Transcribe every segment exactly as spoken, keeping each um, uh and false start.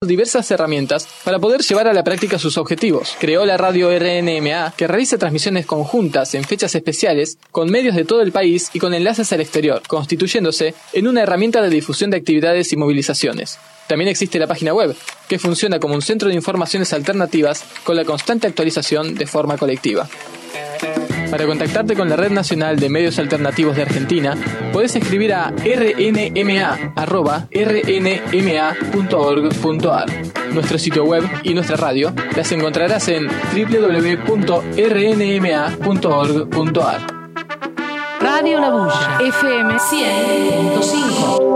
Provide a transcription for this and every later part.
diversas herramientas para poder llevar a la práctica sus objetivos. Creó la radio R N M A, que realiza transmisiones conjuntas en fechas especiales con medios de todo el país y con enlaces al exterior, constituyéndose en una herramienta de difusión de actividades y movilizaciones. También existe la página web, que funciona como un centro de informaciones alternativas con la constante actualización de forma colectiva. Para contactarte con la Red Nacional de Medios Alternativos de Argentina, podés escribir a r n m a arroba r n m a punto org punto a r. Nuestro sitio web y nuestra radio las encontrarás en w w w punto r n m a punto org punto a r. Radio La Bulla, F M cien punto cinco.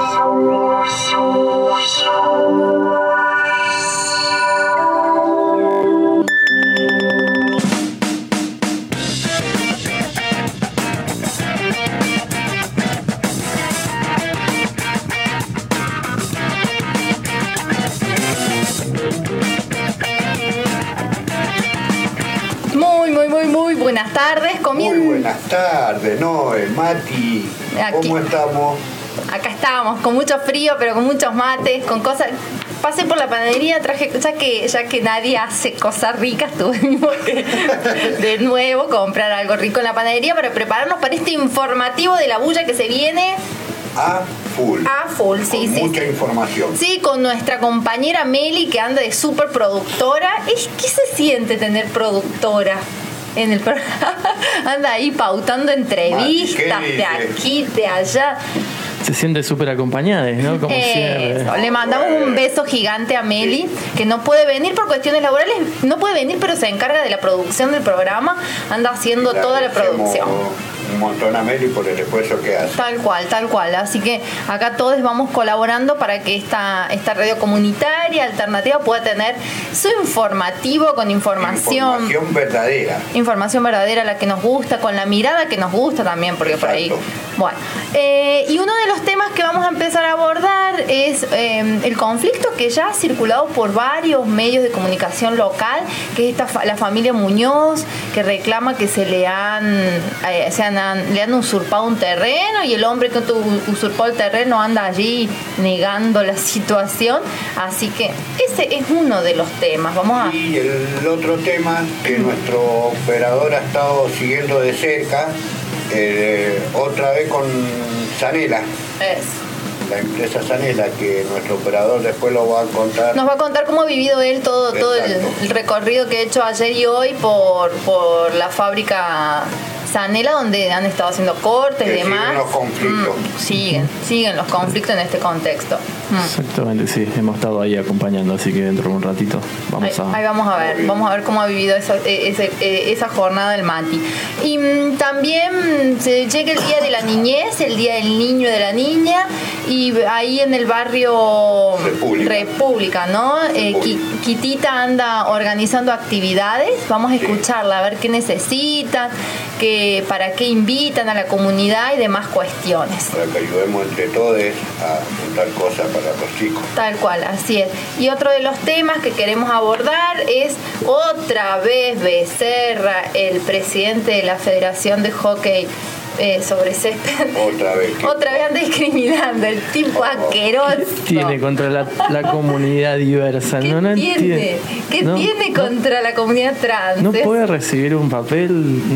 Muy buenas tardes, comiendo. Muy buenas tardes, Noé, Mati, ¿cómo Aquí. estamos? Acá estamos, con mucho frío, pero con muchos mates, con cosas. Pasé por la panadería, traje, ya que, ya que nadie hace cosas ricas, tuvimos que de nuevo comprar algo rico en la panadería para prepararnos para este informativo de La Bulla que se viene. A full. A full, sí, con sí. Mucha sí. información. Sí, con nuestra compañera Meli, que anda de súper productora. ¿Qué se siente tener productora en el programa? Anda ahí pautando entrevistas de aquí, de allá. Se siente súper acompañada, ¿no? Como Eso. Le mandamos un beso gigante a Meli, que no puede venir por cuestiones laborales, no puede venir, pero se encarga de la producción del programa, anda haciendo claro, toda la producción. Un montón a Meli por el esfuerzo que hace. Tal cual, tal cual. Así que acá todos vamos colaborando para que esta, esta radio comunitaria alternativa pueda tener su informativo con información. Información verdadera. Información verdadera, la que nos gusta, con la mirada que nos gusta también, porque Exacto. por ahí. Bueno, eh, y uno de los temas que vamos a empezar a abordar es eh, el conflicto que ya ha circulado por varios medios de comunicación local, que es esta, la familia Muñoz, que reclama que se le han, eh, se han Han, le han usurpado un terreno y el hombre que usurpó el terreno anda allí negando la situación, así que ese es uno de los temas. Vamos a... Y el otro tema que nuestro operador ha estado siguiendo de cerca, eh, otra vez con Sanela. Es. La empresa Sanela, que nuestro operador después lo va a contar. Nos va a contar cómo ha vivido él todo, todo el, el recorrido que ha hecho ayer y hoy por, por la fábrica Sanela, donde han estado haciendo cortes y demás. Siguen los conflictos. Mm, siguen, siguen los conflictos en este contexto. Mm. Exactamente, sí, hemos estado ahí acompañando, así que dentro de un ratito vamos ahí, a... Ahí vamos a ver, vamos a ver cómo ha vivido esa, esa, esa jornada del Mati. Y mm, también se llega el Día de la Niñez, el Día del Niño y de la Niña, y ahí en el barrio República, República ¿no? Eh, Kitita anda organizando actividades, vamos a escucharla, a ver qué necesitan, que, para qué invitan a la comunidad y demás cuestiones. Para que ayudemos entre todos a juntar cosas para los chicos. Tal cual, así es. Y otro de los temas que queremos abordar es otra vez Becerra, el presidente de la Federación de Hockey Eh, sobre césped. Otra vez. Otra vez anda discriminando, el tipo asqueroso. ¿Qué tiene contra la, la comunidad diversa? ¿Qué no, no tiene? entiende. ¿Qué no, tiene contra no, la comunidad trans? No puede recibir un papel,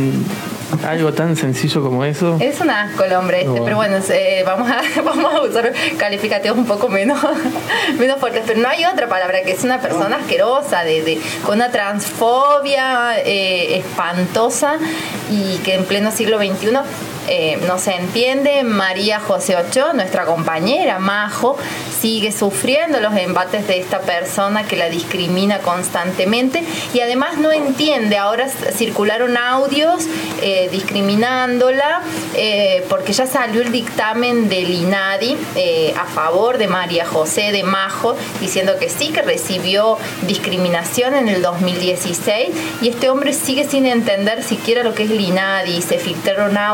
algo tan sencillo como eso. Es un asco el hombre este, no, pero bueno, eh, vamos, a, vamos a usar calificativos un poco menos, menos fuertes, pero no hay otra palabra, que es una persona asquerosa, de, de, con una transfobia eh, espantosa, y que en pleno siglo veintiuno Eh, no se entiende. María José Ochoa, nuestra compañera Majo, sigue sufriendo los embates de esta persona que la discrimina constantemente, y además no entiende. Ahora circularon audios eh, discriminándola eh, porque ya salió el dictamen del INADI eh, a favor de María José, de Majo, diciendo que sí, que recibió discriminación en el dos mil dieciséis, y este hombre sigue sin entender siquiera lo que es el INADI. Se filtraron audios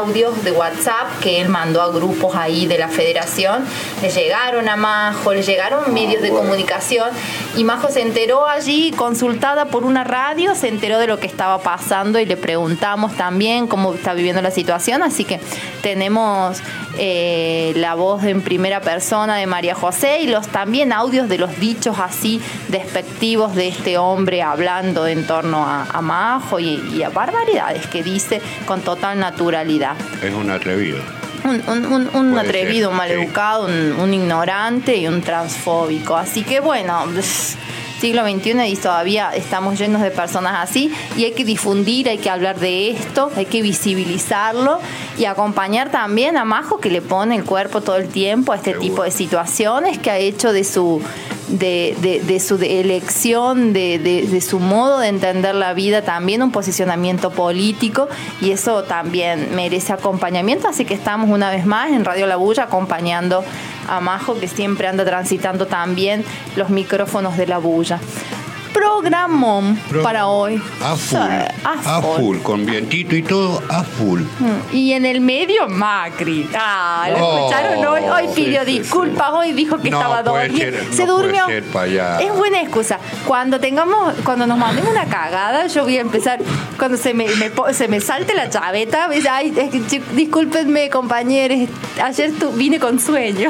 de WhatsApp que él mandó a grupos ahí de la federación, le llegaron a Majo, le llegaron medios de comunicación y Majo se enteró allí, consultada por una radio, se enteró de lo que estaba pasando y le preguntamos también cómo está viviendo la situación, así que tenemos eh, la voz en primera persona de María José y los también audios de los dichos así despectivos de este hombre hablando en torno a, a Majo y, y a barbaridades que dice con total naturalidad. Es un atrevido. Un, un, un, un atrevido, ser, un maleducado, sí. un, un ignorante y un transfóbico. Así que bueno, siglo veintiuno y todavía estamos llenos de personas así y hay que difundir, hay que hablar de esto, hay que visibilizarlo y acompañar también a Majo, que le pone el cuerpo todo el tiempo a este Seguro. tipo de situaciones, que ha hecho de su de, de, de su de elección, de, de, de su modo de entender la vida también un posicionamiento político y eso también merece acompañamiento, así que estamos una vez más en Radio La Bulla acompañando a Majo, que siempre anda transitando también los micrófonos de La Bulla. Programón Pro, para hoy. A full, a, a full. full, con vientito y todo, a full. Y en el medio, Macri. Ah, ¿lo oh, escucharon hoy? Hoy pidió sí, disculpas, sí. hoy dijo que no estaba dormido. Se no durmió. Ser es buena excusa. Cuando tengamos, cuando nos manden una cagada, yo voy a empezar, cuando se me, me se me salte la chaveta, ay, discúlpenme, compañeros, ayer tu, vine con sueño.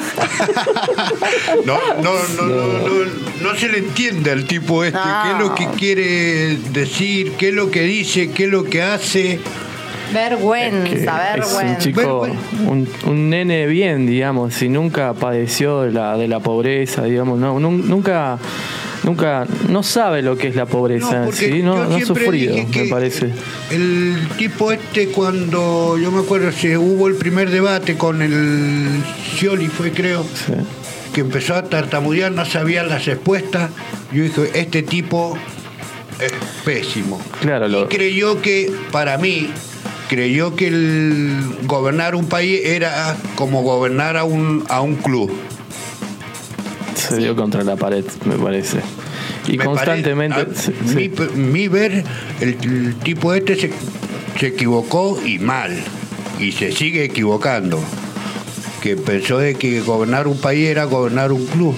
no, no, no, no, no, no se le entiende al tipo este. No. ¿Qué es lo que quiere decir? ¿Qué es lo que dice? ¿Qué es lo que hace? Vergüenza, es vergüenza. Es un chico, un, un nene bien, digamos, y nunca padeció de la, de la pobreza, digamos, no, nunca, nunca, no sabe lo que es la pobreza, no, ¿sí? No, no ha sufrido, me parece. El tipo este, cuando, yo me acuerdo, se hubo el primer debate con el Scioli, fue creo. Sí. Que empezó a tartamudear, no sabía las respuestas. Yo dije, este tipo es pésimo. Claro, lo... Y creyó que, para mí, creyó que el gobernar un país era como gobernar a un, a un club. Se dio contra la pared, me parece. Y me constantemente... Pare... sí. mi, mi ver, el, el tipo este se, se equivocó y mal. Y se sigue equivocando. Que pensó de que gobernar un país era gobernar un club.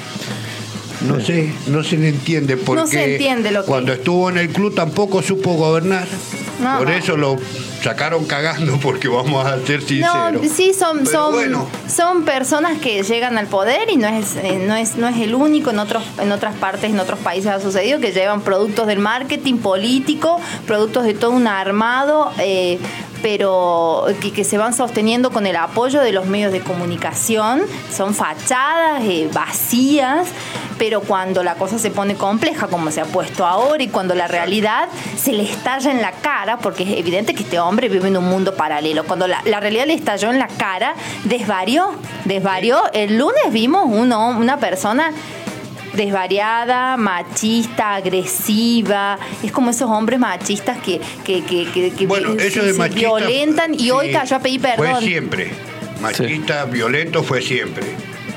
No sí. sé, no se le entiende porque no se entiende lo que... cuando estuvo en el club tampoco supo gobernar. No, Por no. eso lo sacaron cagando, porque vamos a ser sinceros. No, sí, son, son, bueno. son personas que llegan al poder y no es, eh, no es, no es el único, en otros, en otras partes, en otros países ha sucedido, que llevan productos del marketing político, productos de todo un armado, eh, pero que, que se van sosteniendo con el apoyo de los medios de comunicación, son fachadas eh, vacías, pero cuando la cosa se pone compleja, como se ha puesto ahora, y cuando la realidad se le estalla en la cara, porque es evidente que este hombre vive en un mundo paralelo, cuando la, la realidad le estalló en la cara, desvarió, desvarió. El lunes vimos uno, una persona desvariada, machista, agresiva, es como esos hombres machistas que, que, que, que, que bueno, se, eso de se machista, violentan y sí, hoy cayó a pedir perdón. Fue siempre, machista, sí. violento fue siempre.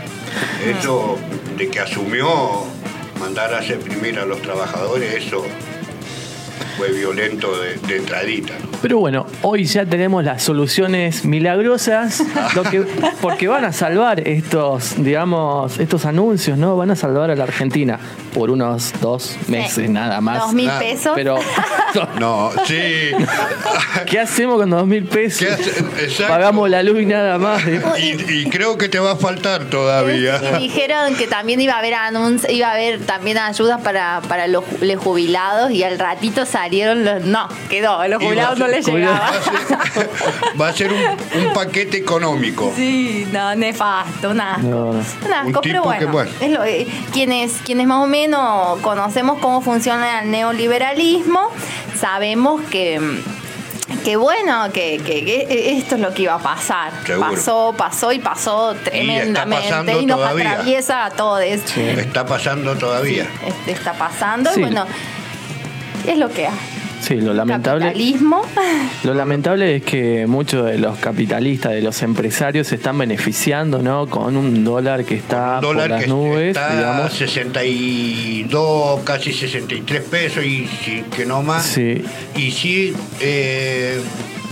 Eso de que asumió mandar a reprimir a los trabajadores, eso fue violento de, de entradita, ¿no? Pero bueno, hoy ya tenemos las soluciones milagrosas, lo que, porque van a salvar estos, digamos, estos anuncios, ¿no? Van a salvar a la Argentina por unos dos meses, sí. nada más. ¿Dos mil pesos? Pero, no, sí. ¿Qué hacemos con dos mil pesos? Pagamos la luz y nada más. Y, y creo que te va a faltar todavía. Y dijeron que también iba a haber anuncios, iba a haber también ayudas para, para los, los jubilados y al ratito salieron los... No, quedó, a los jubilados no les llegaba. Va a ser, va a ser un, un paquete económico. Sí, no, nefasto, nada. No, no. Nada, un pero bueno, que, bueno. Es lo, eh, quienes, quienes más o menos conocemos cómo funciona el neoliberalismo, sabemos que... que bueno, que, que, que esto es lo que iba a pasar. Seguro. Pasó, pasó y pasó tremendamente y, y nos todavía. atraviesa a todos. Sí. Está pasando todavía. Sí, está pasando sí. y bueno, es lo que hay. Sí, lo lamentable, capitalismo. Lo lamentable es que muchos de los capitalistas, de los empresarios, se están beneficiando, ¿no? Con un dólar que está dólar por las que nubes, está digamos. sesenta y dos, casi sesenta y tres pesos y, y que no más. Sí. Y sí, eh,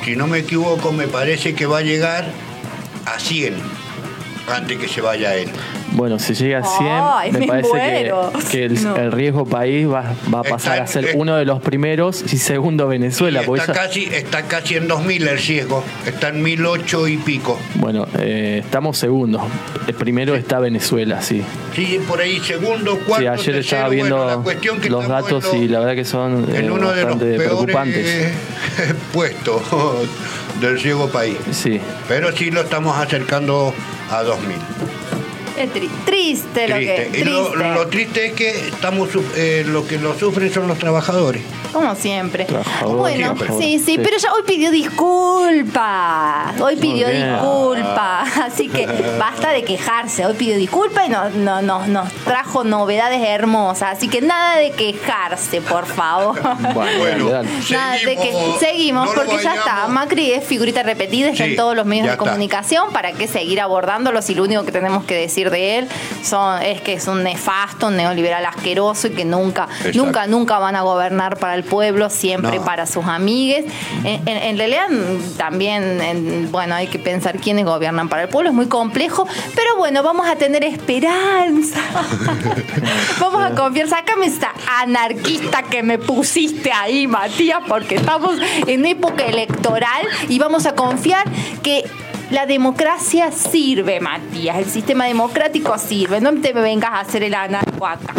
si no me equivoco, me parece que va a llegar a cien antes que se vaya él. Bueno, si llega a cien, Ay, me, me parece muero. que, que el, No. el riesgo país va, va a pasar Está- a ser eh, uno de los primeros y segundo Venezuela. Y porque está, esa- casi, está casi en dos mil el riesgo, está en mil ocho y pico. Bueno, eh, estamos segundos. El primero está Venezuela, sí. Sí, por ahí segundo, cuarto, Sí, ayer tercero, estaba viendo bueno, la cuestión que los estamos datos en lo- y la verdad que son eh, en uno de los bastante peores preocupantes. puestos del riesgo país. Sí. Pero sí lo estamos acercando a dos mil. Es tri- triste, lo que Triste. Y lo, triste. lo triste es que estamos suf- eh, lo que lo sufren son los trabajadores. Como siempre. Trabajador, Bueno, trabajador. sí, sí, Sí. pero ya hoy pidió disculpa. Hoy pidió Muy bien. disculpa. Así que basta de quejarse. Hoy pidió disculpa y no, no, no- nos trajo novedades hermosas. Así que nada de quejarse, por favor. Bueno, Bueno, dale, dale. Nada de que seguimos, seguimos, no lo porque ya está. vayamos. Macri es figurita repetida, está Sí, en todos los medios ya de está. comunicación. ¿Para qué seguir abordándolo si lo único que tenemos que decir de él son, es que es un nefasto, un neoliberal asqueroso y que nunca, Exacto. nunca, nunca van a gobernar para el pueblo, siempre No. para sus amigues. En, en- en realidad mm, también, en- bueno, hay que pensar quiénes gobiernan para el pueblo, es muy complejo, pero bueno, vamos a tener esperanza. Vamos a confiar. Sácame esta anarquista que me pusiste ahí, Matías, porque estamos en época electoral y vamos a confiar que la democracia sirve, Matías. El sistema democrático sirve. No te vengas a hacer el anarco acá.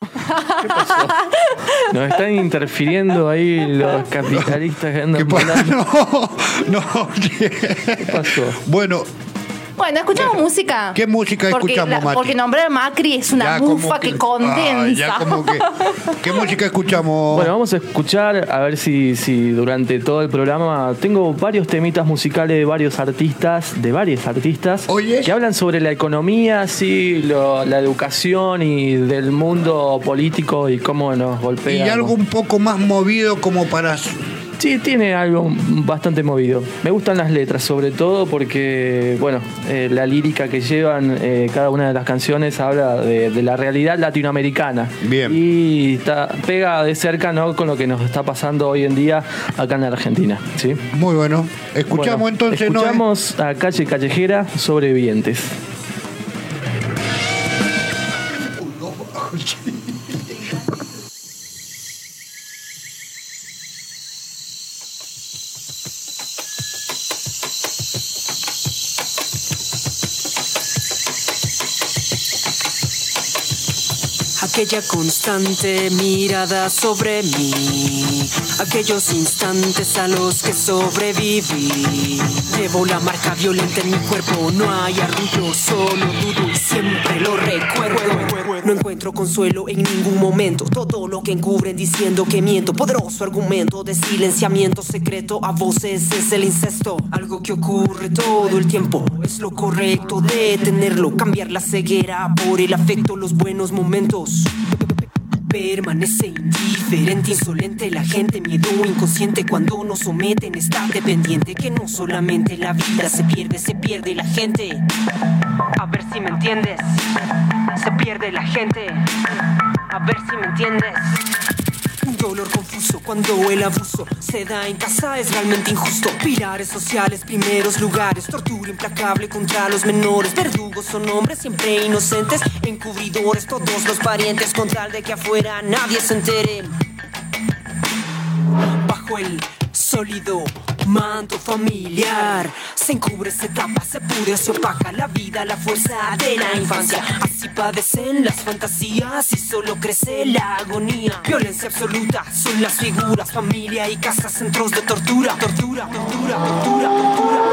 Nos están interfiriendo ahí los capitalistas que andan ¿Qué pasa? volando. No, no. ¿Qué pasó? Bueno, Bueno, escuchamos música. ¿Qué música porque escuchamos, la- Mati? Porque nombrar a Macri es una ya como mufa que, condensa. Ah, ya como que, ¿qué música escuchamos? Bueno, vamos a escuchar, a ver si, si durante todo el programa tengo varios temitas musicales de varios artistas, de varios artistas, Oye. que hablan sobre la economía, sí, lo- la educación y del mundo político y cómo nos golpea. y algo un poco más movido como para... Sí, tiene algo bastante movido. Me gustan las letras, sobre todo porque, bueno, eh, la lírica que llevan eh, cada una de las canciones habla de, de la realidad latinoamericana. Bien. Y está, pega de cerca, ¿no?, con lo que nos está pasando hoy en día acá en la Argentina. ¿Sí? Muy bueno. Escuchamos Bueno, entonces, ¿no? Escuchamos a Calle Callejera, Sobrevivientes. Aquella constante mirada sobre mí, aquellos instantes a los que sobreviví. Llevo la marca violenta en mi cuerpo, no hay arrullo, solo dudo y siempre lo recuerdo. No encuentro consuelo en ningún momento, todo lo que encubren diciendo que miento. Poderoso argumento de silenciamiento secreto, a voces es el incesto. Algo que ocurre todo el tiempo, es lo correcto detenerlo. Cambiar la ceguera por el afecto, los buenos momentos. Permanece indiferente, insolente la gente, miedo inconsciente cuando nos someten, está dependiente que no solamente la vida se pierde, se pierde la gente. A ver si me entiendes, se pierde la gente. A ver si me entiendes. Un dolor confuso cuando el abuso se da en casa es realmente injusto. Pilares sociales, primeros lugares, tortura implacable contra los menores. Verdugos son hombres siempre inocentes, encubridores todos los parientes con tal de que afuera nadie se entere. Bajo el sólido manto familiar se encubre, se tapa, se pudre, se opaca la vida, la fuerza de la infancia. Así padecen las fantasías y solo crece la agonía. Violencia absoluta son las figuras, familia y casa, centros de tortura. Tortura, tortura, tortura, tortura.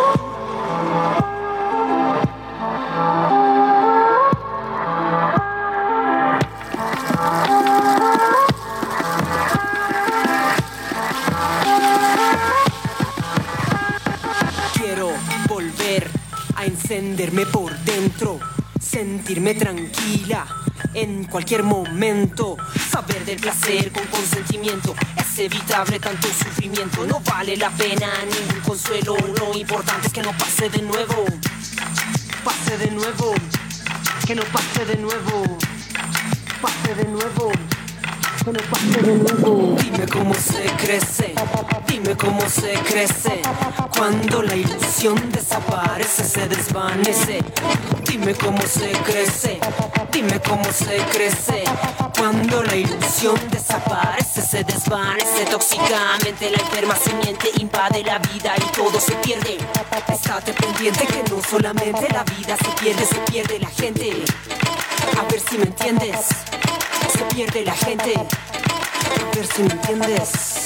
Quiero volver a encenderme por dentro, sentirme tranquila en cualquier momento, saber del placer con consentimiento. Es evitable tanto sufrimiento, no vale la pena ningún consuelo. Lo importante es que no pase de nuevo, pase de nuevo, que no pase de nuevo, pase de nuevo, Dime cómo se crece, dime cómo se crece. Cuando la ilusión desaparece, se desvanece. Dime cómo se crece, dime cómo se crece. Cuando la ilusión desaparece, se desvanece. Tóxicamente la enferma simiente invade la vida y todo se pierde. Estate pendiente que no solamente la vida se pierde, se pierde la gente. A ver si me entiendes. Se pierde la gente. A ver si me entiendes.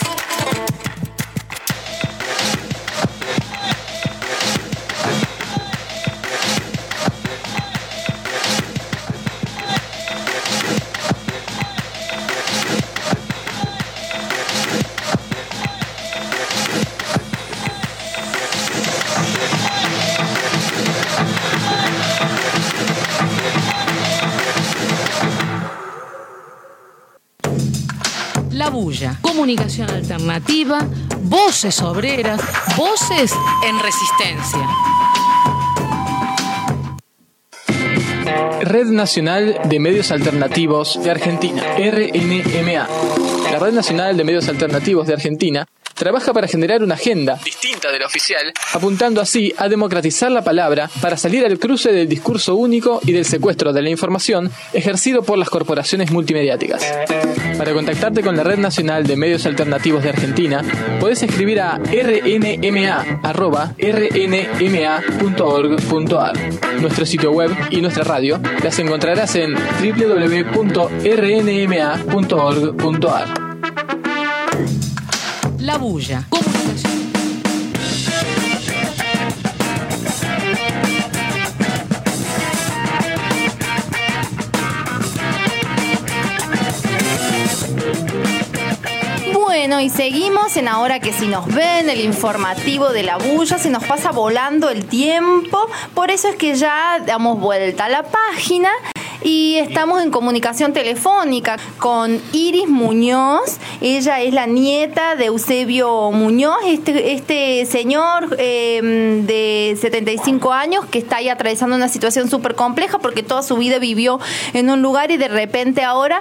La Bulla, comunicación alternativa, voces obreras, voces en resistencia. Red Nacional de Medios Alternativos de Argentina, R N M A. La Red Nacional de Medios Alternativos de Argentina trabaja para generar una agenda distinta de la oficial, apuntando así a democratizar la palabra para salir al cruce del discurso único y del secuestro de la información ejercido por las corporaciones multimediáticas. Para contactarte con la Red Nacional de Medios Alternativos de Argentina, podés escribir a r n m a arroba r n m a punto org punto a r. Nuestro sitio web y nuestra radio las encontrarás en w w w punto r n m a punto org punto a r. La Bulla, comunicación. Bueno, y seguimos en Ahora que si nos ven, el informativo de La Bulla, se nos pasa volando el tiempo, por eso es que ya damos vuelta a la página y estamos en comunicación telefónica con Iris Muñoz. Ella es la nieta de Eusebio Muñoz, este, este señor eh, de setenta y cinco años que está ahí atravesando una situación súper compleja porque toda su vida vivió en un lugar y de repente ahora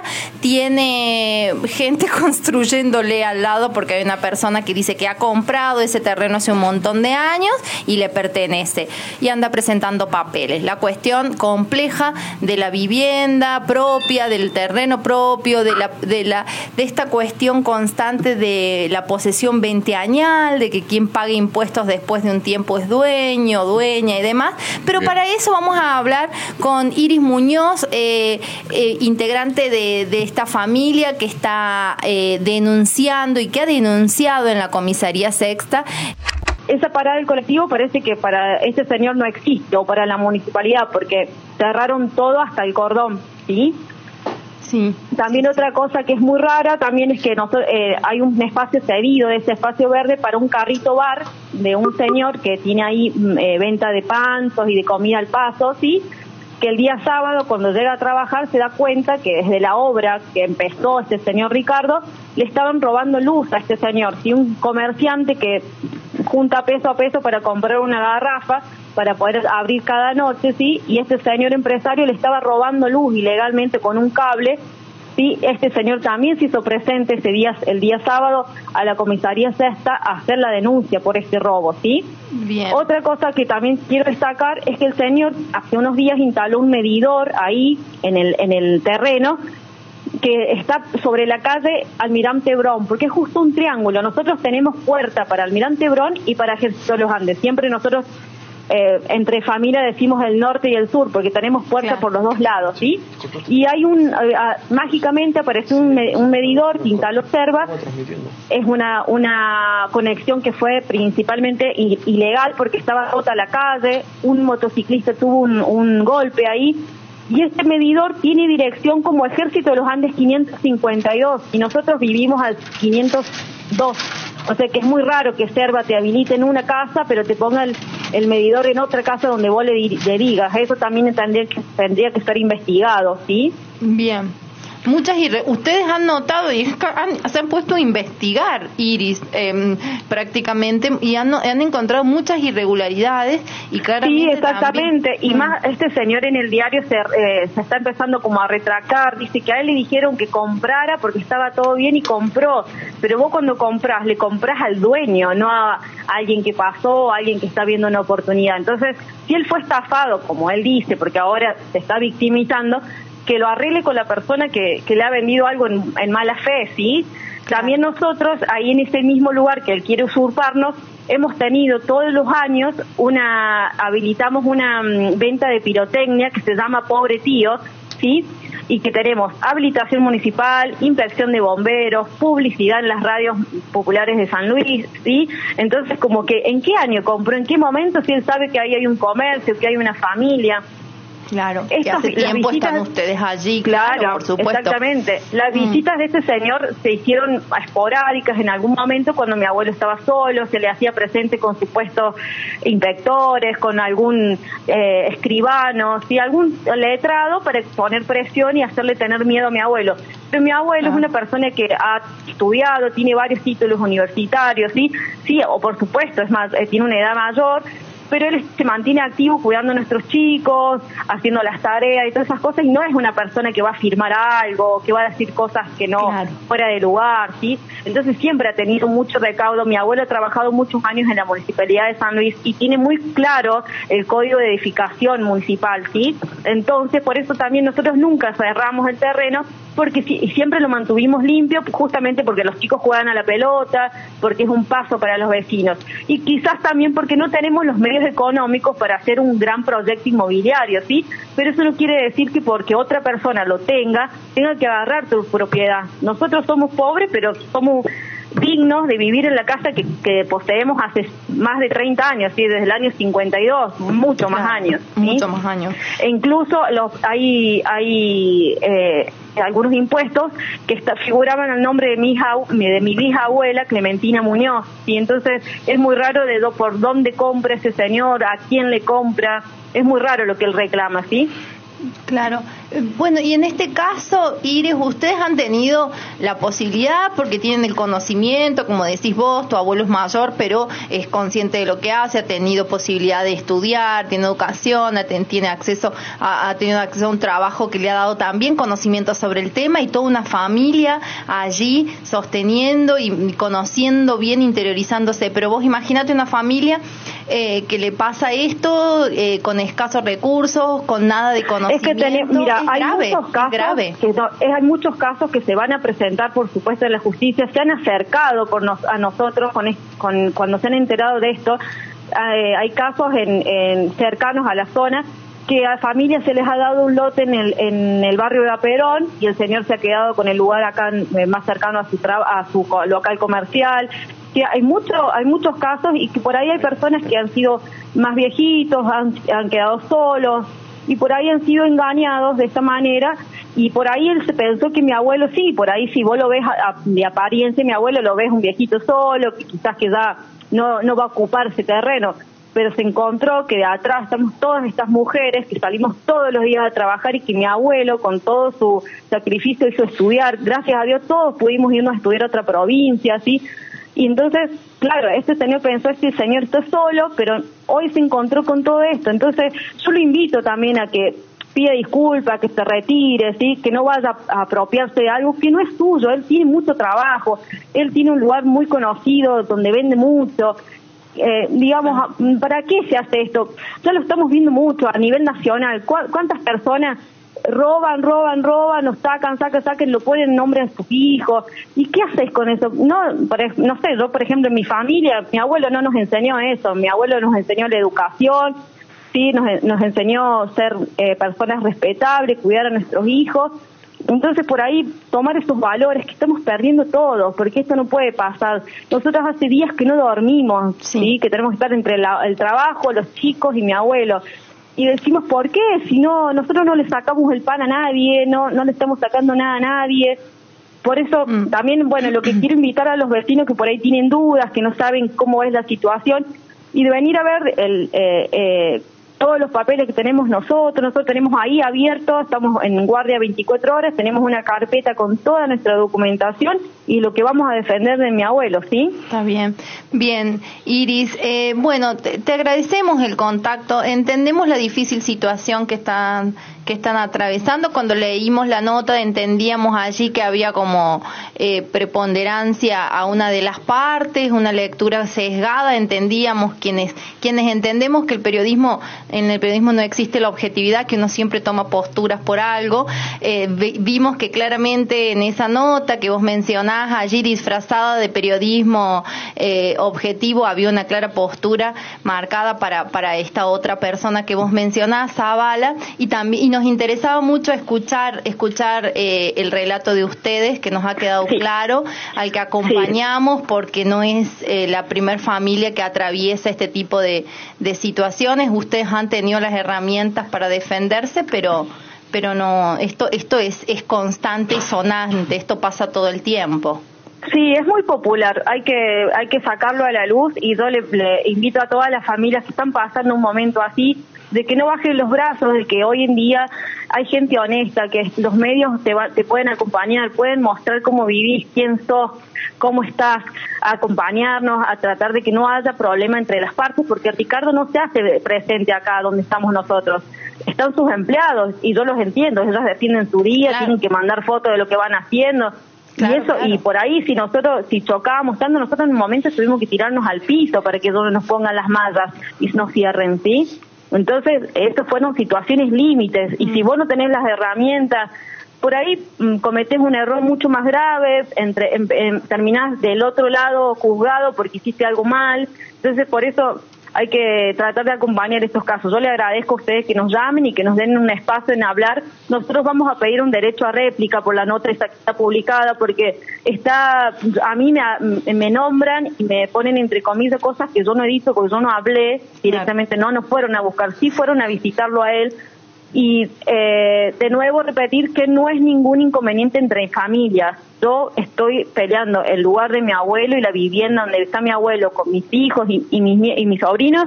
tiene gente construyéndole al lado porque hay una persona que dice que ha comprado ese terreno hace un montón de años y le pertenece y anda presentando papeles. La cuestión compleja de la vivienda propia, del terreno propio, de la de la de esta cuestión constante de la posesión veinteañal, de que quien pague impuestos después de un tiempo es dueño, dueña y demás. Pero Bien. Para eso vamos a hablar con Iris Muñoz, eh, eh, integrante de, de esta familia que está eh, denunciando y que ha denunciado en la comisaría sexta. Esa parada del colectivo parece que para este señor no existe, o para la municipalidad, porque cerraron todo hasta el cordón, ¿sí? Sí. También otra cosa que es muy rara también es que nosotros, eh, hay un espacio cedido de ese espacio verde para un carrito bar de un señor que tiene ahí eh, venta de panzos y de comida al paso, ¿sí? Que el día sábado, cuando llega a trabajar, se da cuenta que desde la obra que empezó este señor Ricardo, le estaban robando luz a este señor, ¿sí? Un comerciante que junta peso a peso para comprar una garrafa para poder abrir cada noche, ¿sí? Y este señor empresario le estaba robando luz ilegalmente con un cable, ¿sí? Este señor también se hizo presente ese día, el día sábado a la comisaría sexta a hacer la denuncia por este robo, ¿sí? Bien. Otra cosa que también quiero destacar es que el señor hace unos días instaló un medidor ahí en el en el terreno que está sobre la calle Almirante Brown, porque es justo un triángulo. Nosotros tenemos puerta para Almirante Brown y para Ejército de los Andes. Siempre nosotros, eh, entre familia, decimos el norte y el sur, porque tenemos puerta claro. por los dos lados, ¿sí? Y hay un, eh, mágicamente apareció un, un medidor que instaló Serva. Es una, una conexión que fue principalmente ilegal porque estaba rota la calle, un motociclista tuvo un, un golpe ahí. Y este medidor tiene dirección como Ejército de los Andes quinientos cincuenta y dos y nosotros vivimos al quinientos dos. O sea que es muy raro que Serva te habilite en una casa, pero te ponga el, el medidor en otra casa donde vos le, le digas. Eso también tendría que, tendría que estar investigado, ¿sí? Bien. muchas irre ustedes han notado y han, se han puesto a investigar, Iris, eh, prácticamente, y han, han encontrado muchas irregularidades y claramente sí, exactamente, también, y más este señor en el diario se, eh, se está empezando como a retracar, dice que a él le dijeron que comprara porque estaba todo bien y compró, pero vos cuando compras, le compras al dueño, no a, a alguien que pasó, a alguien que está viendo una oportunidad. Entonces, si él fue estafado, como él dice, porque ahora se está victimizando, que lo arregle con la persona que, que le ha vendido algo en, en mala fe, ¿sí? Claro. También nosotros, ahí en ese mismo lugar que él quiere usurparnos, hemos tenido todos los años una, habilitamos una um, venta de pirotecnia que se llama Pobre Tío, ¿sí? Y que tenemos habilitación municipal, inspección de bomberos, publicidad en las radios populares de San Luis, ¿sí? Entonces, como que, ¿en qué año compró? ¿En qué momento? Si él sabe que ahí hay un comercio, que hay una familia. Claro, que hace tiempo visitas, están ustedes allí, claro, claro, por supuesto. Exactamente. Las mm. visitas de este señor se hicieron esporádicas en algún momento cuando mi abuelo estaba solo, se le hacía presente con supuestos inspectores, con algún eh, escribano, ¿sí? Algún letrado para poner presión y hacerle tener miedo a mi abuelo. Pero mi abuelo ah. es una persona que ha estudiado, tiene varios títulos universitarios, ¿sí? Sí, o por supuesto, es más, eh, tiene una edad mayor, pero él se mantiene activo cuidando a nuestros chicos, haciendo las tareas y todas esas cosas, y no es una persona que va a firmar algo, que va a decir cosas que no, claro, fuera de lugar, ¿sí? Entonces siempre ha tenido mucho recaudo. Mi abuelo ha trabajado muchos años en la Municipalidad de San Luis y tiene muy claro el código de edificación municipal, ¿sí? Entonces, por eso también nosotros nunca cerramos el terreno, porque si, siempre lo mantuvimos limpio, justamente porque los chicos juegan a la pelota, porque es un paso para los vecinos, y quizás también porque no tenemos los medios económicos para hacer un gran proyecto inmobiliario, ¿sí? Pero eso no quiere decir que porque otra persona lo tenga, tenga que agarrar tu propiedad. Nosotros somos pobres, pero somos dignos de vivir en la casa que, que poseemos hace más de treinta años, ¿sí? Desde el año cincuenta y dos, mucho más años, ¿sí? Mucho más años. E incluso los hay hay eh, algunos impuestos que está, figuraban al nombre de mi hija, de mi bisabuela Clementina Muñoz, y entonces es muy raro de do, por dónde compra ese señor, a quién le compra, es muy raro lo que él reclama, ¿sí? Claro. Bueno, y en este caso, Iris, ustedes han tenido la posibilidad, porque tienen el conocimiento, como decís vos, tu abuelo es mayor, pero es consciente de lo que hace, ha tenido posibilidad de estudiar, tiene educación, tiene acceso a, ha tenido acceso a un trabajo que le ha dado también conocimiento sobre el tema, y toda una familia allí sosteniendo y conociendo bien, interiorizándose. Pero vos imagínate una familia eh, que le pasa esto eh, con escasos recursos, con nada de conocimiento. Es que tenemos, mira, es hay grave, muchos casos grave. que no, es, hay muchos casos que se van a presentar, por supuesto, en la justicia. Se han acercado por nos, a nosotros con, con cuando se han enterado de esto. Eh, hay casos en, en cercanos a la zona que a familias se les ha dado un lote en el en el barrio de Aperón y el señor se ha quedado con el lugar acá eh, más cercano a su tra a su local comercial. Que hay mucho hay muchos casos, y que por ahí hay personas que han sido más viejitos, han, han quedado solos, y por ahí han sido engañados de esta manera, y por ahí él se pensó que mi abuelo, sí, por ahí si vos lo ves a, a, de apariencia, mi abuelo lo ves un viejito solo, que quizás que ya no, no va a ocupar ese terreno, pero se encontró que de atrás estamos todas estas mujeres que salimos todos los días a trabajar, y que mi abuelo con todo su sacrificio hizo estudiar. Gracias a Dios todos pudimos irnos a estudiar a otra provincia, ¿sí? Y entonces, claro, este señor pensó, este señor está solo, pero hoy se encontró con todo esto. Entonces, yo lo invito también a que pida disculpas, que se retire, ¿sí? Que no vaya a apropiarse de algo que no es suyo. Él tiene mucho trabajo, él tiene un lugar muy conocido donde vende mucho. Eh, digamos, ¿para qué se hace esto? Ya lo estamos viendo mucho a nivel nacional. ¿Cu ¿Cuántas personas roban, roban, roban, nos sacan, sacan, sacan, lo ponen en nombre de sus hijos? ¿Y qué haces con eso? No, por, no sé, yo por ejemplo en mi familia, mi abuelo no nos enseñó eso, mi abuelo nos enseñó la educación, sí, nos, nos enseñó ser eh, personas respetables, cuidar a nuestros hijos. Entonces por ahí tomar esos valores que estamos perdiendo todos, porque esto no puede pasar. Nosotros hace días que no dormimos, sí, ¿sí? Que tenemos que estar entre la, el trabajo, los chicos y mi abuelo. Y decimos, ¿por qué? Si no, nosotros no le sacamos el pan a nadie, no no le estamos sacando nada a nadie. Por eso mm. también, bueno, lo que quiero invitar a los vecinos que por ahí tienen dudas, que no saben cómo es la situación, y de venir a ver el eh, eh, todos los papeles que tenemos nosotros, nosotros tenemos ahí abierto, estamos en guardia veinticuatro horas, tenemos una carpeta con toda nuestra documentación y lo que vamos a defender de mi abuelo, ¿sí? Está bien. Bien, Iris, eh, bueno, te, te agradecemos el contacto, entendemos la difícil situación que están que están atravesando. Cuando leímos la nota entendíamos allí que había como eh, preponderancia a una de las partes, una lectura sesgada, entendíamos quienes quienes entendemos que el periodismo, en el periodismo no existe la objetividad, que uno siempre toma posturas por algo. Eh, vimos que claramente en esa nota que vos mencionás allí disfrazada de periodismo eh, objetivo había una clara postura marcada para para esta otra persona que vos mencionás, Zavala, y también y nos interesaba mucho escuchar escuchar eh, el relato de ustedes, que nos ha quedado sí. claro, al que acompañamos, sí. porque no es eh, la primer familia que atraviesa este tipo de, de situaciones. Ustedes han tenido las herramientas para defenderse, pero pero no, esto esto es es constante y sonante, esto pasa todo el tiempo. Sí, es muy popular, hay que hay que sacarlo a la luz, y yo le, le invito a todas las familias que están pasando un momento así, de que no bajen los brazos, de que hoy en día hay gente honesta, que los medios te, va, te pueden acompañar, pueden mostrar cómo vivís, quién sos, cómo estás, a acompañarnos, a tratar de que no haya problema entre las partes, porque Ricardo no se hace presente acá donde estamos nosotros. Están sus empleados, y yo los entiendo, ellos defienden su día, claro. tienen que mandar fotos de lo que van haciendo. Claro, y eso claro. y por ahí si nosotros si chocábamos tanto, nosotros en un momento tuvimos que tirarnos al piso para que no nos pongan las mallas y nos cierren, ¿sí? Entonces, estas fueron situaciones límites, y mm. si vos no tenés las herramientas, por ahí mm, cometés un error mucho más grave, entre en, en, terminás del otro lado juzgado porque hiciste algo mal. Entonces, por eso hay que tratar de acompañar estos casos. Yo le agradezco a ustedes que nos llamen y que nos den un espacio en hablar. Nosotros vamos a pedir un derecho a réplica por la nota esta que está publicada, porque está, a mí me, me nombran y me ponen entre comillas cosas que yo no he dicho, porque yo no hablé directamente, no nos fueron a buscar, sí fueron a visitarlo a él. Y eh, de nuevo repetir que no es ningún inconveniente entre familias. Yo estoy peleando el lugar de mi abuelo y la vivienda donde está mi abuelo con mis hijos y, y, mis, y mis sobrinos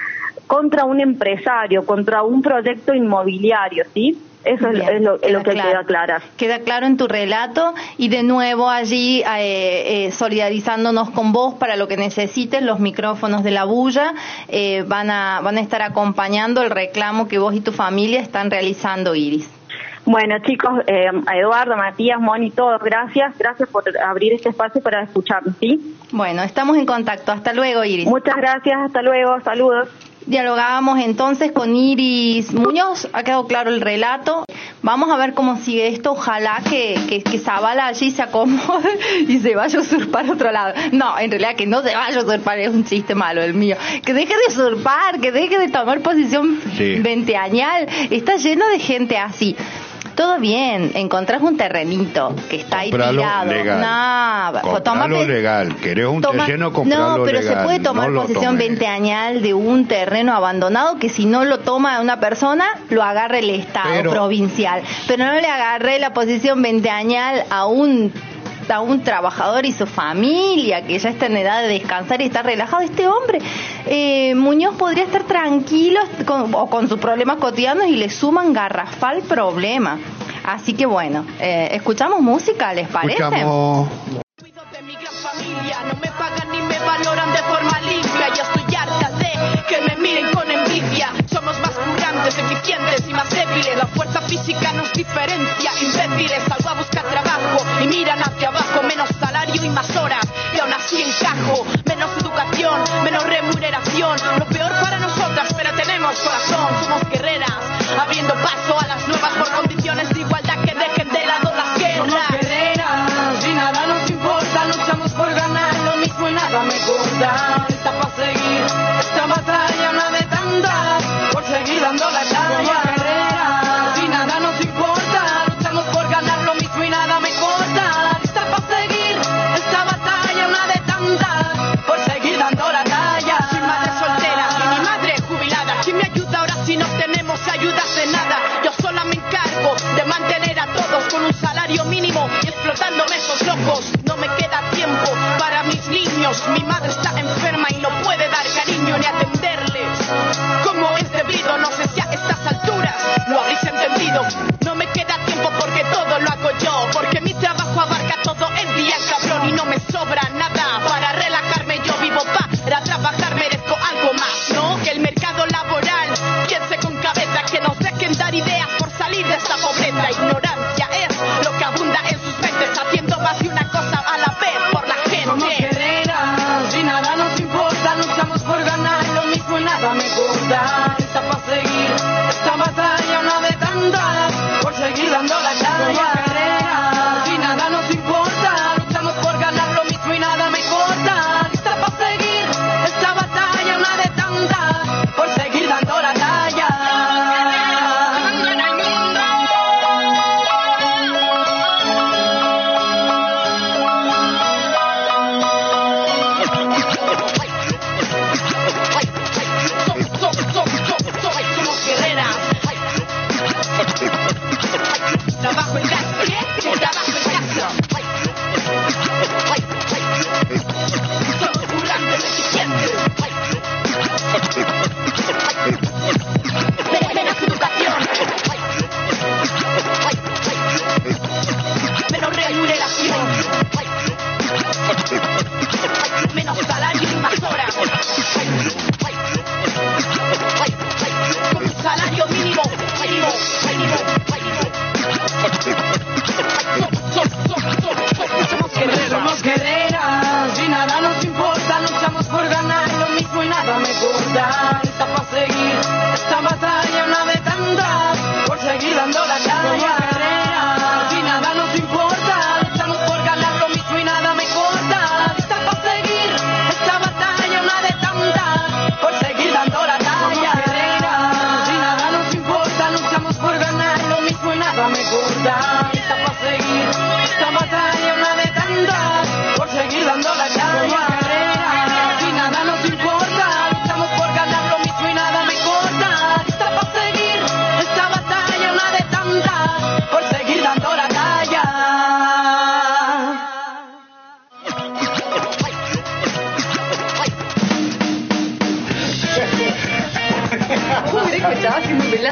contra un empresario, contra un proyecto inmobiliario, ¿sí? Eso es, es, lo, es lo que claro. queda claro. Queda claro en tu relato, y de nuevo allí eh, eh, solidarizándonos con vos para lo que necesites. Los micrófonos de La Bulla eh, van a van a estar acompañando el reclamo que vos y tu familia están realizando, Iris. Bueno, chicos, eh, a Eduardo, Matías, Moni, todos, gracias. Gracias por abrir este espacio para escucharnos, ¿sí? Bueno, estamos en contacto. Hasta luego, Iris. Muchas gracias, hasta luego, saludos. Dialogábamos entonces con Iris Muñoz, ha quedado claro el relato. Vamos a ver cómo sigue esto. Ojalá que, que, que Zavala allí se acomode y se vaya a usurpar a otro lado. No, en realidad que no se vaya a usurpar, es un chiste malo el mío. Que deje de usurpar, que deje de tomar posición sí. veinteañal. Está lleno de gente así. Todo bien, encontrás un terrenito que está ahí compralo tirado. Legal. No, compralo legal. ¿Querés un toma, terreno? Compralo no, pero legal. se puede tomar no posesión veinteañal de un terreno abandonado, que si no lo toma una persona, lo agarre el Estado pero, provincial. Pero no le agarré la posesión veinteañal a un a un trabajador y su familia que ya está en edad de descansar y está relajado. Este hombre, eh, Muñoz, podría estar tranquilo con, o con sus problemas cotidianos, y le suman garrafal problema. Así que bueno, eh, escuchamos música, ¿les parece? Escuchamos. De mi gran familia, no me pagan ni me valoran de forma limpia. Ya estoy harta de que me miren con envidia. Somos más currantes, eficientes y más débiles. La fuerza física nos diferencia, imbéciles. Salgo a buscar trabajo y miran hacia abajo. Menos salario y más horas, y aún así encajo. Menos educación, menos remuneración. Lo peor para nosotras, pero tenemos corazón. Somos guerreras, abriendo paso a las nuevas por condiciones de igualdad que dejen de lado las guerras. Somos guerreras y nada nos importa. Luchamos por ganar lo mismo y nada me corta. Está para seguir esta batalla, una de tantas, por seguir dando la talla. Guerreras y nada nos importa. Luchamos por ganar lo mismo y nada me corta. Está para seguir esta batalla, una de tantas, por seguir dando la talla. Soy madre soltera y mi madre jubilada. ¿Quién me ayuda ahora si no tenemos ayudas de nada? Yo sola me encargo de mantener a todos con un salario mínimo y explotándome esos locos. No me queda tiempo para mis niños. Mi madre está enferma y no puede dar cariño ni atenderles como es debido. No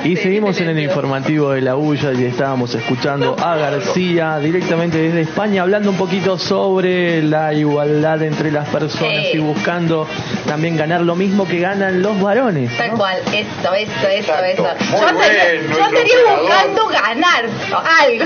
Y seguimos en el informativo de La Bulla y estábamos escuchando a García directamente desde España hablando un poquito sobre la igualdad entre las personas Sí. y buscando también ganar lo mismo que ganan los varones. Tal cual, esto, esto, esto, Exacto. esto. Muy Yo estaría, bueno, yo nuestro estaría operador. buscando ganar algo.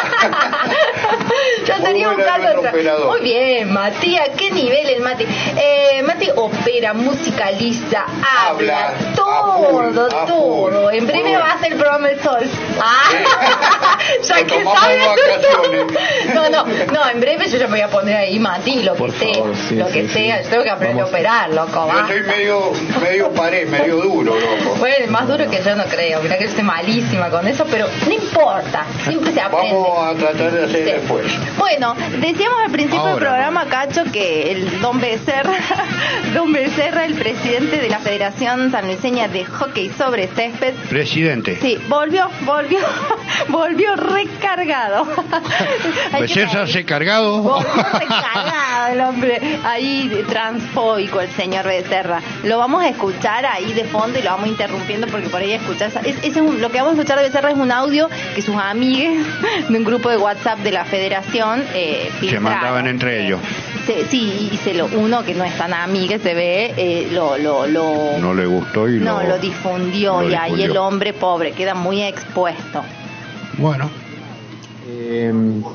Yo estaría Muy bueno buscando nuestro otra. operador. Muy bien, Matías, qué nivel el Mati. Eh, Mati opera, musicaliza, habla, Habla, todo, a full, a todo. full. En breve Muy va bueno. a hacer el programa El Sol. Ah, ya Nos que tomamos sabe. vacaciones. No, no, no, en breve yo ya me voy a poner ahí, Mati, lo que Por sea, favor, sí, lo sí, que sí. sea. Yo tengo que aprender Vamos. a operar, loco. Yo va. soy medio, medio pared, medio duro, loco. Bueno, más duro que yo no creo. Mirá que yo estoy malísima con eso, pero no importa. Siempre se aprende. Vamos a tratar de hacer Sí. después. Bueno, decíamos al principio Ahora, del programa, Cacho, que el Don Becerra, Don Becerra, el presidente de la Federación Sanluiseña de Hockey sobre Césped, Presidente. sí, volvió, volvió, volvió recargado. Hay que Becerra se cargado. Volvió recargado el hombre, ahí transfóbico el señor Becerra. Lo vamos a escuchar ahí de fondo y lo vamos interrumpiendo porque por ahí escuchar es, ese es un, lo que vamos a escuchar de Becerra es un audio que sus amigues de un grupo de WhatsApp de la Federación eh, Se filtraron. mandaban entre ellos. Se- sí, y se lo, uno que no es tan amigo se ve, eh, lo, lo, lo, No le gustó y no, lo, lo difundió lo y ahí difundió. el hombre pobre queda muy expuesto. Bueno, Eh,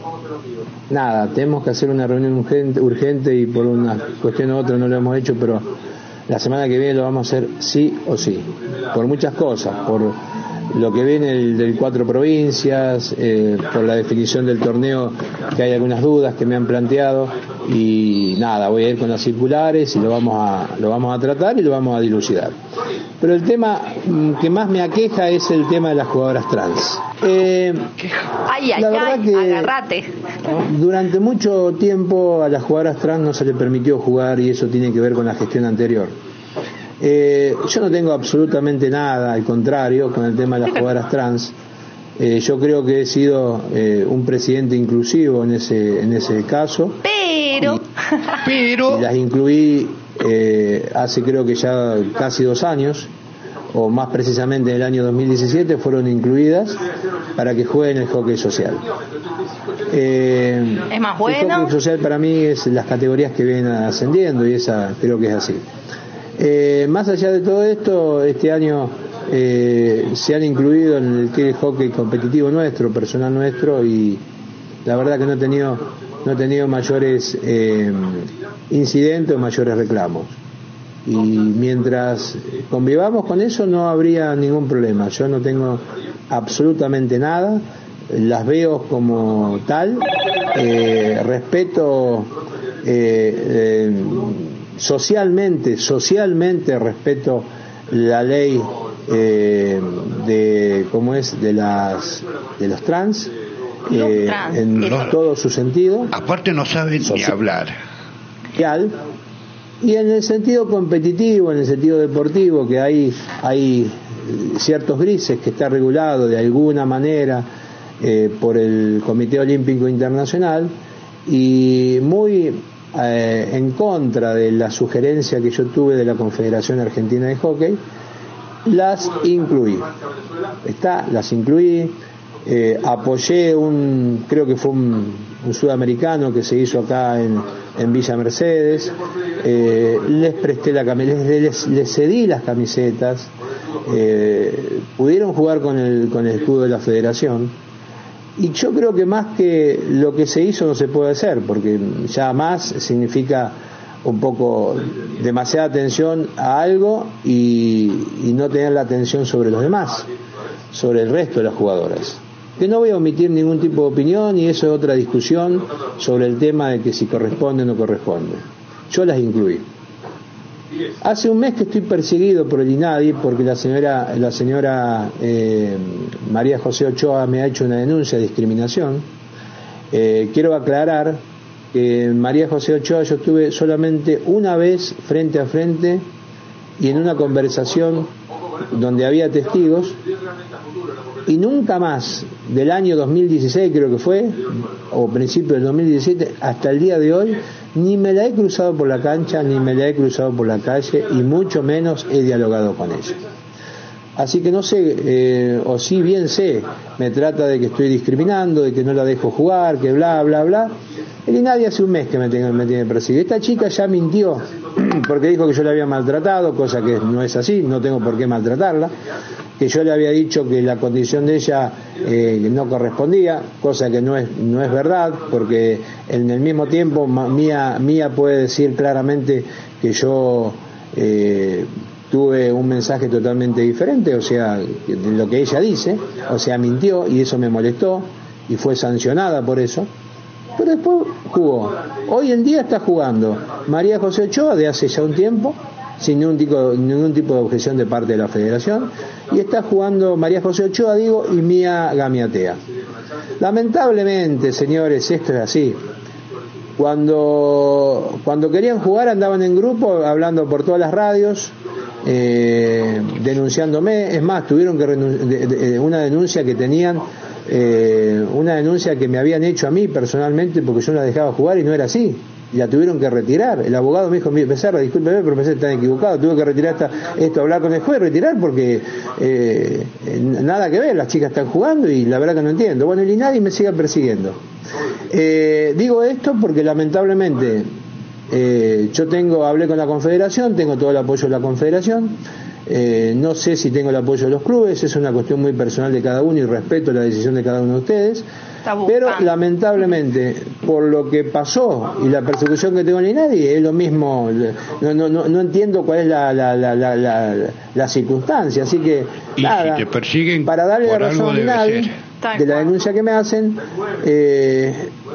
nada, tenemos que hacer una reunión urgente, urgente y por una cuestión u otra no lo hemos hecho, pero la semana que viene lo vamos a hacer sí o sí, por muchas cosas, por lo que viene el, del cuatro provincias, eh, por la definición del torneo, que hay algunas dudas que me han planteado y nada, voy a ir con las circulares y lo vamos a, lo vamos a tratar y lo vamos a dilucidar. Pero el tema mm, que más me aqueja es el tema de las jugadoras trans. Eh, Ay, ay, La verdad ay, que- agárrate. Durante mucho tiempo a las jugadoras trans no se les permitió jugar y eso tiene que ver con la gestión anterior. Eh, yo no tengo absolutamente nada, al contrario, con el tema de las jugadoras trans. Eh, yo creo que he sido eh, un presidente inclusivo en ese, en ese caso. Pero, pero Y las incluí eh, hace creo que ya casi dos años, o más precisamente en el año dos mil diecisiete, fueron incluidas para que jueguen el hockey social. Eh, es más el bueno. hockey social para mí es las categorías que vienen ascendiendo y esa creo que es así. Eh, más allá de todo esto, este año eh, se han incluido en el que el hockey competitivo nuestro, personal nuestro, y la verdad que no he tenido, no he tenido mayores eh, incidentes o mayores reclamos. Y mientras convivamos con eso no habría ningún problema. Yo no tengo absolutamente nada, las veo como tal, eh, respeto eh, eh, socialmente, socialmente respeto la ley eh, de cómo es de las de los trans, eh, trans, en eso. todo su sentido. aparte no saben ni Social. hablar. social, y en el sentido competitivo, en el sentido deportivo, que hay, hay ciertos grises que está regulado de alguna manera eh, por el Comité Olímpico Internacional, y muy eh, en contra de la sugerencia que yo tuve de la Confederación Argentina de Hockey, las incluí. Está, las incluí, eh, apoyé un, creo que fue un, un sudamericano que se hizo acá en, en Villa Mercedes, eh, les presté la camiseta, les, les cedí las camisetas, eh, pudieron jugar con el, con el escudo de la federación, y yo creo que más que lo que se hizo no se puede hacer, porque ya más significa un poco demasiada atención a algo y, y no tener la atención sobre los demás, sobre el resto de las jugadoras. Que no voy a omitir ningún tipo de opinión, y eso es otra discusión sobre el tema de que si corresponde o no corresponde. Yo las incluí. Hace un mes que estoy perseguido por el INADI porque la señora la señora eh, María José Ochoa me ha hecho una denuncia de discriminación. Eh, quiero aclarar que María José Ochoa yo estuve solamente una vez frente a frente y en una conversación donde había testigos, y nunca más del año dos mil dieciséis creo que fue, o principio del dos mil diecisiete hasta el día de hoy, ni me la he cruzado por la cancha, ni me la he cruzado por la calle, y mucho menos he dialogado con ella. Así que no sé, eh, o sí bien sé, me trata de que estoy discriminando, de que no la dejo jugar, que bla, bla, bla. El INADI hace un mes que me tiene, me tiene perseguido. Esta chica ya mintió, porque dijo que yo la había maltratado, cosa que no es así, no tengo por qué maltratarla, que yo le había dicho que la condición de ella eh, no correspondía, cosa que no es, no es verdad, porque en el mismo tiempo Mía, Mía puede decir claramente que yo... Eh, tuve un mensaje totalmente diferente, o sea, de lo que ella dice, o sea, mintió y eso me molestó y fue sancionada por eso, pero después jugó. Hoy en día está jugando María José Ochoa de hace ya un tiempo, sin ningún tipo, ningún tipo de objeción de parte de la Federación, y está jugando María José Ochoa, digo, y Mía Gamiatea. Lamentablemente, señores, esto es así. Cuando, cuando querían jugar andaban en grupo hablando por todas las radios, eh, denunciándome. Es más, tuvieron que renun- de, de, de una denuncia que tenían, eh, una denuncia que me habían hecho a mí personalmente porque yo no la dejaba jugar y no era así. Y la tuvieron que retirar. El abogado me dijo, Becerra, discúlpeme, pero pensé que están equivocados. Tuve que retirar esta, esto, hablar con el juez, retirar porque eh, nada que ver, las chicas están jugando y la verdad que no entiendo. Bueno, y nadie me siga persiguiendo. Eh, digo esto porque lamentablemente eh, yo tengo, hablé con la Confederación, tengo todo el apoyo de la Confederación, eh, no sé si tengo el apoyo de los clubes, es una cuestión muy personal de cada uno y respeto la decisión de cada uno de ustedes, pero lamentablemente por lo que pasó y la persecución que tengo en INADI es lo mismo, no, no, no, no entiendo cuál es la, la, la, la, la, la circunstancia, así que y nada, si te persiguen para darle la por razón a INADI de la denuncia que me hacen, eh,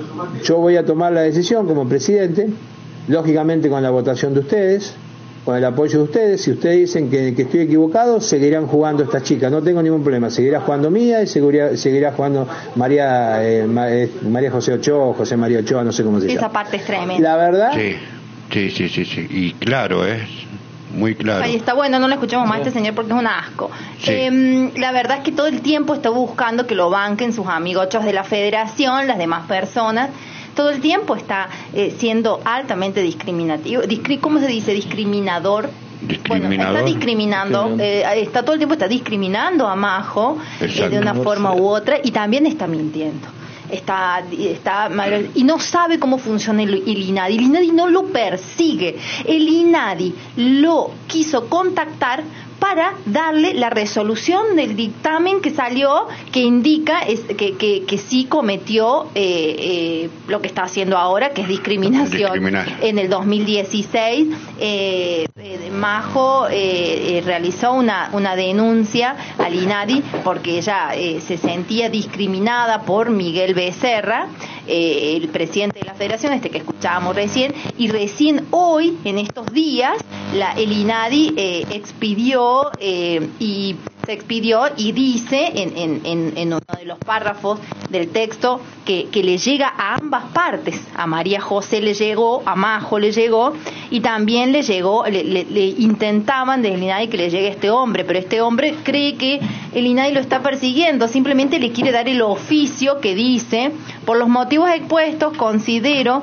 yo voy a tomar la decisión como presidente, lógicamente con la votación de ustedes, con el apoyo de ustedes. Si ustedes dicen que, que estoy equivocado, seguirán jugando estas chicas, no tengo ningún problema, seguirá jugando Mía y seguirá, seguirá jugando María eh, María José Ochoa o José María Ochoa, no sé cómo se llama. Esa parte es tremenda. La verdad, sí, sí, sí, sí, sí. Y claro, es muy claro. Ahí está, bueno, no le escuchemos más a este señor porque es un asco. Sí. Eh, la verdad es que todo el tiempo está buscando que lo banquen sus amigochos de la Federación, las demás personas. Todo el tiempo está eh, siendo altamente discriminativo. Discri- ¿Cómo se dice? Discriminador. Bueno, está discriminando, eh, está todo el tiempo está discriminando a Majo eh, de una forma u otra y también está mintiendo. Está, está y no sabe cómo funciona el, el INADI. El INADI no lo persigue. El INADI lo quiso contactar para darle la resolución del dictamen que salió, que indica es, que, que, que sí cometió eh, eh, lo que está haciendo ahora, que es discriminación. Discriminar. En el dos mil dieciséis, eh, eh, Majo eh, eh, realizó una, una denuncia al INADI porque ella eh, se sentía discriminada por Miguel Becerra, eh, el presidente de la Federación, este que escuchábamos recién, y recién hoy, en estos días, la, el INADI eh, expidió Eh, y se expidió y dice en, en, en, en uno de los párrafos del texto que, que le llega a ambas partes. A María José le llegó, a Majo le llegó y también le llegó, le, le, le intentaban desde el INADI que le llegue este hombre, pero este hombre cree que el INADI lo está persiguiendo, simplemente le quiere dar el oficio que dice: por los motivos expuestos considero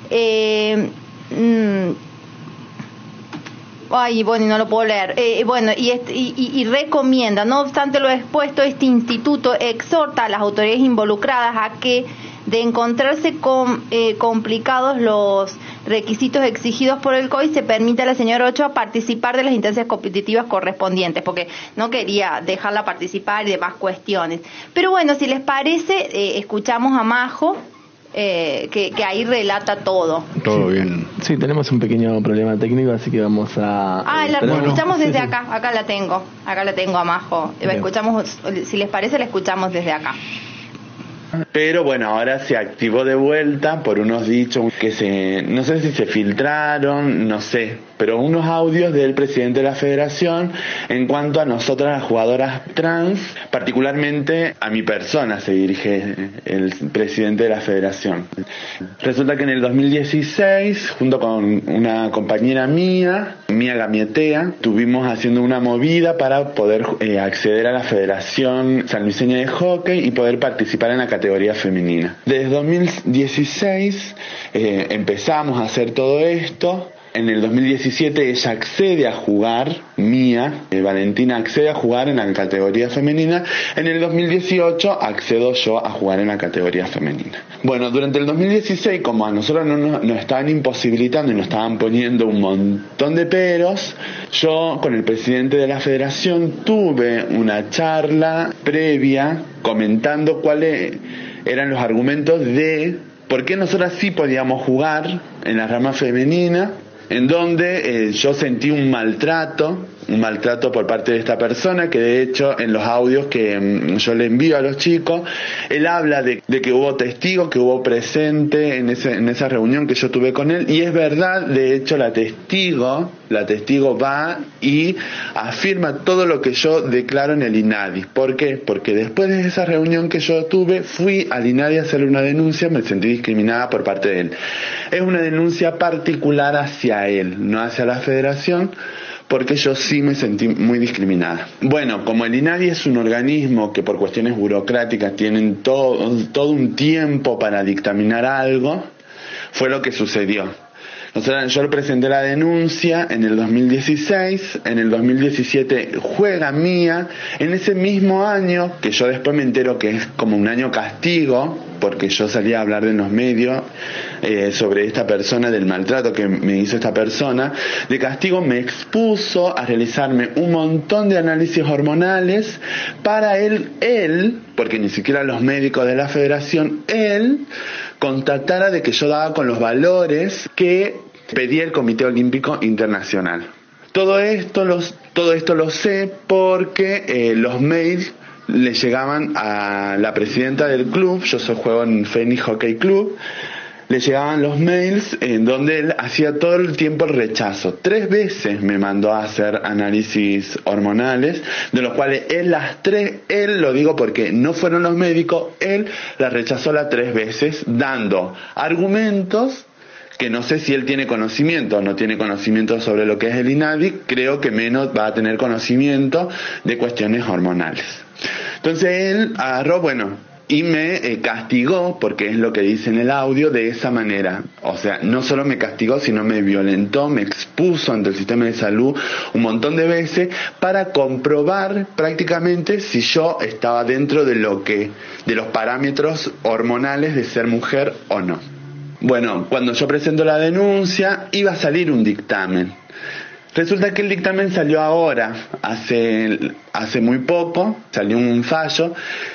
eh, mmm, Ay, bueno, y no lo puedo leer. Eh, bueno, y, este, y, y, y recomienda, no obstante lo expuesto, este instituto exhorta a las autoridades involucradas a que, de encontrarse con eh, complicados los requisitos exigidos por el C O I, se permite a la señora Ochoa participar de las instancias competitivas correspondientes, porque no quería dejarla participar y demás cuestiones. Pero bueno, si les parece, eh, escuchamos a Majo. Eh, que, que ahí relata todo. Todo bien. Sí, tenemos un pequeño problema técnico, así que vamos a... Ah, eh, la tenemos... escuchamos desde sí, sí. acá, acá la tengo, acá la tengo a Majo. La escuchamos, si les parece, la escuchamos desde acá. Pero bueno, ahora se activó de vuelta por unos dichos que se, no sé si se filtraron, no sé, pero unos audios del presidente de la Federación en cuanto a nosotras las jugadoras trans, particularmente a mi persona se dirige el presidente de la Federación. Resulta que en el dos mil dieciséis, junto con una compañera mía, Mía Gamiatea, estuvimos haciendo una movida para poder eh, acceder a la Federación Sanluiseña de Hockey y poder participar en la categoría femenina. Desde dos mil dieciséis eh, empezamos a hacer todo esto. En el dos mil diecisiete ella accede a jugar, Mía, eh, Valentina accede a jugar en la categoría femenina. En el dos mil dieciocho accedo yo a jugar en la categoría femenina. Bueno, durante el dos mil dieciséis, como a nosotros no nos, nos estaban imposibilitando y nos estaban poniendo un montón de peros, yo con el presidente de la federación tuve una charla previa comentando cuáles eran los argumentos de por qué nosotras sí podíamos jugar en la rama femenina, en donde eh, yo sentí un maltrato, un maltrato por parte de esta persona, que de hecho en los audios que mm, yo le envío a los chicos, él habla de, de que hubo testigos, que hubo presente en, ese, en esa reunión que yo tuve con él, y es verdad, de hecho la testigo, la testigo va y afirma todo lo que yo declaro en el INADI. ¿Por qué? Porque después de esa reunión que yo tuve, fui al INADI a hacerle una denuncia, me sentí discriminada por parte de él. Es una denuncia particular hacia él, no hacia la federación, porque yo sí me sentí muy discriminada. Bueno, como el INADI es un organismo que por cuestiones burocráticas tienen todo, todo un tiempo para dictaminar algo, fue lo que sucedió. Nosotros, yo le presenté la denuncia en el dos mil dieciséis, en el dos mil diecisiete juega Mía, en ese mismo año, que yo después me entero que es como un año castigo, porque yo salí a hablar en los medios eh, sobre esta persona, del maltrato que me hizo esta persona, de castigo me expuso a realizarme un montón de análisis hormonales para él, él, porque ni siquiera los médicos de la federación, él constatara de que yo daba con los valores que pedía el Comité Olímpico Internacional. Todo esto, los, todo esto lo sé porque eh, los mails le llegaban a la presidenta del club, yo soy juego en Fénix Hockey Club, le llegaban los mails en donde él hacía todo el tiempo el rechazo. Tres veces me mandó a hacer análisis hormonales, de los cuales él las tres, él lo digo porque no fueron los médicos, él las rechazó las tres veces, dando argumentos que no sé si él tiene conocimiento o no tiene conocimiento sobre lo que es el INADI, creo que menos va a tener conocimiento de cuestiones hormonales. Entonces él agarró, bueno, y me eh, castigó, porque es lo que dice en el audio, de esa manera. O sea, no solo me castigó, sino me violentó, me expuso ante el sistema de salud un montón de veces para comprobar prácticamente si yo estaba dentro de lo que, de los parámetros hormonales de ser mujer o no. Bueno, cuando yo presento la denuncia, iba a salir un dictamen. Resulta que el dictamen salió ahora, hace, hace muy poco, salió un fallo,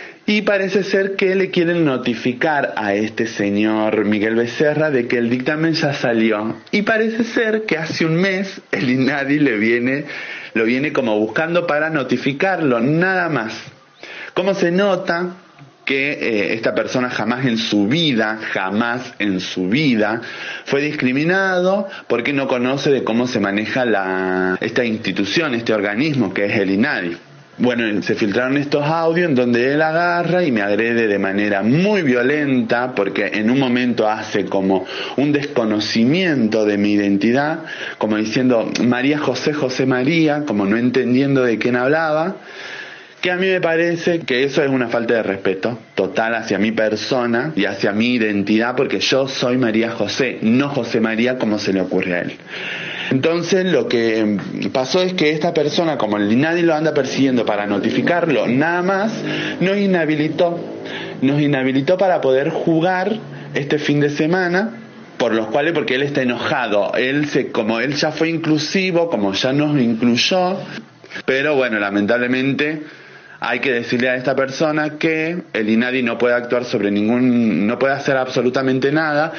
y parece ser que le quieren notificar a este señor Miguel Becerra de que el dictamen ya salió. Y parece ser que hace un mes el INADI le viene, lo viene como buscando para notificarlo, nada más. ¿Cómo se nota que eh, esta persona jamás en su vida, jamás en su vida fue discriminado porque no conoce de cómo se maneja la, esta institución, este organismo que es el INADI? Bueno, se filtraron estos audios en donde él agarra y me agrede de manera muy violenta, porque en un momento hace como un desconocimiento de mi identidad, como diciendo María José, José María, como no entendiendo de quién hablaba, que a mí me parece que eso es una falta de respeto total hacia mi persona y hacia mi identidad, porque yo soy María José, no José María como se le ocurre a él. Entonces lo que pasó es que esta persona, como el INADI lo anda persiguiendo para notificarlo, nada más, nos inhabilitó, nos inhabilitó para poder jugar este fin de semana, por los cuales, porque él está enojado, él se, como él ya fue inclusivo, como ya nos incluyó, pero bueno, lamentablemente hay que decirle a esta persona que el INADI no puede actuar sobre ningún, no puede hacer absolutamente nada.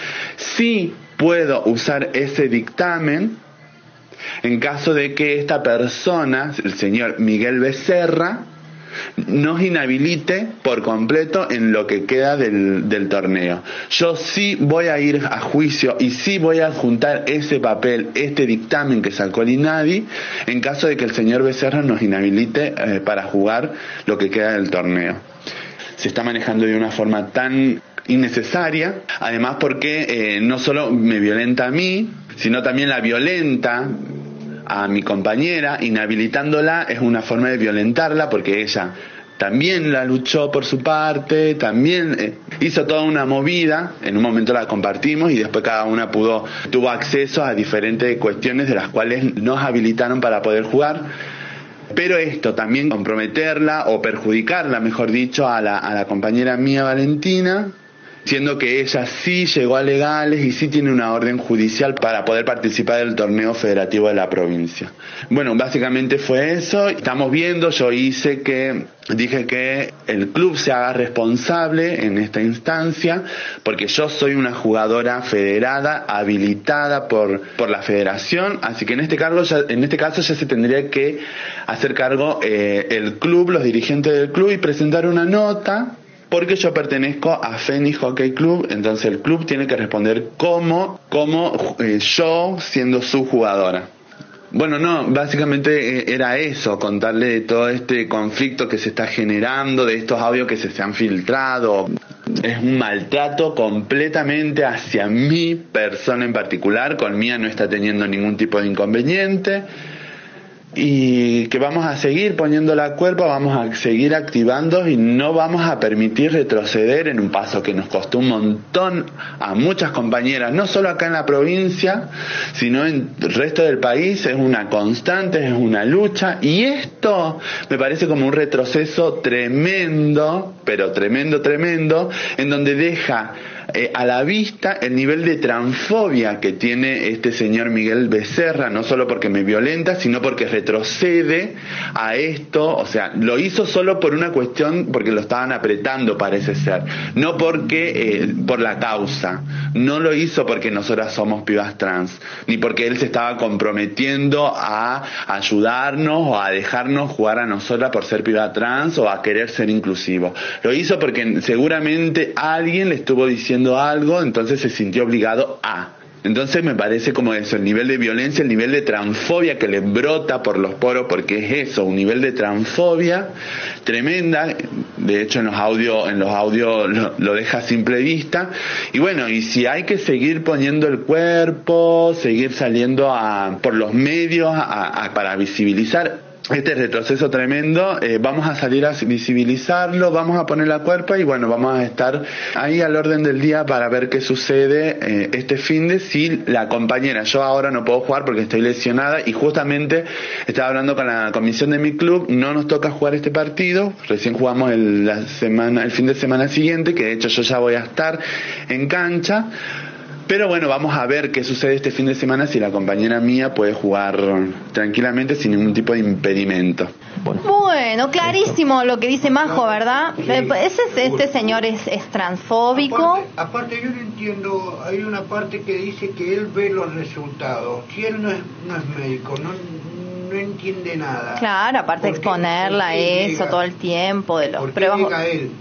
Sí puedo usar ese dictamen en caso de que esta persona, el señor Miguel Becerra, nos inhabilite por completo en lo que queda del, del torneo. Yo sí voy a ir a juicio y sí voy a adjuntar ese papel, este dictamen que sacó el INADI, en caso de que el señor Becerra nos inhabilite eh, para jugar lo que queda del torneo. Se está manejando de una forma tan innecesaria, además porque eh, no solo me violenta a mí, sino también la violenta a mi compañera. Inhabilitándola es una forma de violentarla, porque ella también la luchó por su parte, también eh, hizo toda una movida, en un momento la compartimos y después cada una pudo, tuvo acceso a diferentes cuestiones de las cuales nos habilitaron para poder jugar. Pero esto, también comprometerla o perjudicarla, mejor dicho, a la, a la compañera mía Valentina, siendo que ella sí llegó a legales y sí tiene una orden judicial para poder participar del torneo federativo de la provincia. Bueno, básicamente fue eso. Estamos viendo, yo hice que, dije que el club se haga responsable en esta instancia, porque yo soy una jugadora federada, habilitada por, por la federación, así que en este, cargo ya, en este caso ya se tendría que hacer cargo eh, el club, los dirigentes del club, y presentar una nota, porque yo pertenezco a Fénix Hockey Club, entonces el club tiene que responder como, como eh, yo siendo su jugadora. Bueno, no, básicamente eh, era eso, contarle de todo este conflicto que se está generando, de estos audios que se, se han filtrado. Es un maltrato completamente hacia mi persona en particular, con Mía no está teniendo ningún tipo de inconveniente. Y que vamos a seguir poniendo la cuerpa, vamos a seguir activando y no vamos a permitir retroceder en un paso que nos costó un montón a muchas compañeras, no solo acá en la provincia, sino en el resto del país. Es una constante, es una lucha, y esto me parece como un retroceso tremendo, pero tremendo, tremendo, en donde deja Eh, a la vista el nivel de transfobia que tiene este señor Miguel Becerra, no solo porque me violenta, sino porque retrocede a esto. O sea, lo hizo solo por una cuestión, porque lo estaban apretando, parece ser, no porque eh, por la causa, no lo hizo porque nosotras somos pibas trans, ni porque él se estaba comprometiendo a ayudarnos o a dejarnos jugar a nosotras por ser piba trans o a querer ser inclusivo. Lo hizo porque seguramente alguien le estuvo diciendo algo, entonces se sintió obligado a. Entonces me parece como eso, el nivel de violencia, el nivel de transfobia que le brota por los poros, porque es eso, un nivel de transfobia tremenda. De hecho en los audios, en los audios lo, lo deja a simple vista. Y bueno, y si hay que seguir poniendo el cuerpo, seguir saliendo a, por los medios a, a, para visibilizar este retroceso tremendo, eh, vamos a salir a visibilizarlo, vamos a poner la cuerpa y bueno, vamos a estar ahí al orden del día para ver qué sucede eh, este fin de si la compañera, yo ahora no puedo jugar porque estoy lesionada y justamente estaba hablando con la comisión de mi club, no nos toca jugar este partido, recién jugamos el, la semana, el fin de semana siguiente, que de hecho yo ya voy a estar en cancha. Pero bueno, vamos a ver qué sucede este fin de semana si la compañera mía puede jugar tranquilamente sin ningún tipo de impedimento. Bueno, clarísimo lo que dice Majo, ¿verdad? Sí. Ese, este señor es, es transfóbico. Aparte, aparte yo no entiendo, hay una parte que dice que él ve los resultados. Si él no es, no es médico, no, no entiende nada. Claro, aparte de exponerla a eso llega, todo el tiempo, de los pruebas. Llega él?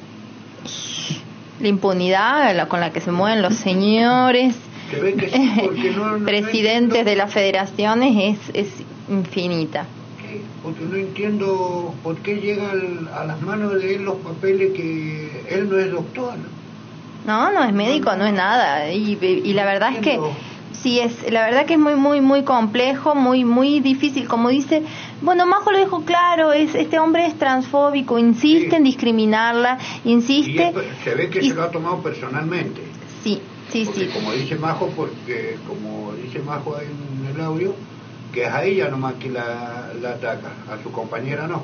La impunidad la, con la que se mueven los señores se ve que sí, no, no, presidentes no de las federaciones es, es infinita. Sí, porque no entiendo por qué llegan a las manos de él los papeles que él no es doctor. No, no es médico, no es nada. Y, y la verdad es que sí, es la verdad que es muy muy muy complejo, muy muy difícil, como dice, bueno, Majo lo dijo claro, es este hombre es transfóbico, insiste sí. en discriminarla, insiste. Y esto, se ve que y, se lo ha tomado personalmente. Sí, sí, porque sí. Como dice Majo, porque como dice Majo en el audio, que es a ella nomás que la, la ataca, a su compañera no.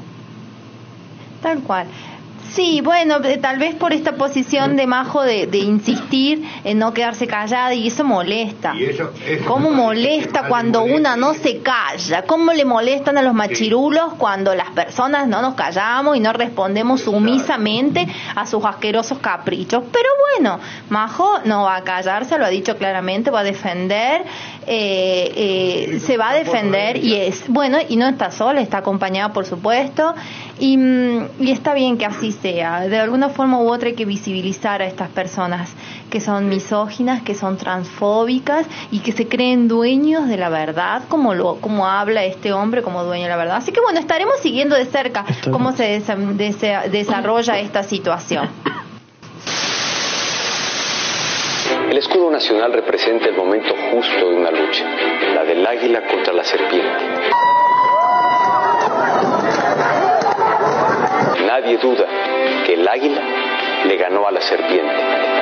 Tal cual. Sí, bueno, tal vez por esta posición de Majo de, de insistir en no quedarse callada, y eso molesta. Y eso, eso ¿Cómo molesta cuando molesta, una no se calla? ¿Cómo le molestan a los machirulos sí. cuando las personas no nos callamos y no respondemos sumisamente a sus asquerosos caprichos? Pero bueno, Majo no va a callarse, lo ha dicho claramente, va a defender, eh, eh, se va a defender y es bueno, y no está sola, está acompañada por supuesto, y, y está bien que así sea. De alguna forma u otra hay que visibilizar a estas personas que son misóginas, que son transfóbicas y que se creen dueños de la verdad, como lo como habla este hombre como dueño de la verdad. Así que bueno, estaremos siguiendo de cerca cómo se des- des- desarrolla esta situación. El escudo nacional representa el momento justo de una lucha, la del águila contra la serpiente. nadie duda que el águila le ganó a la serpiente.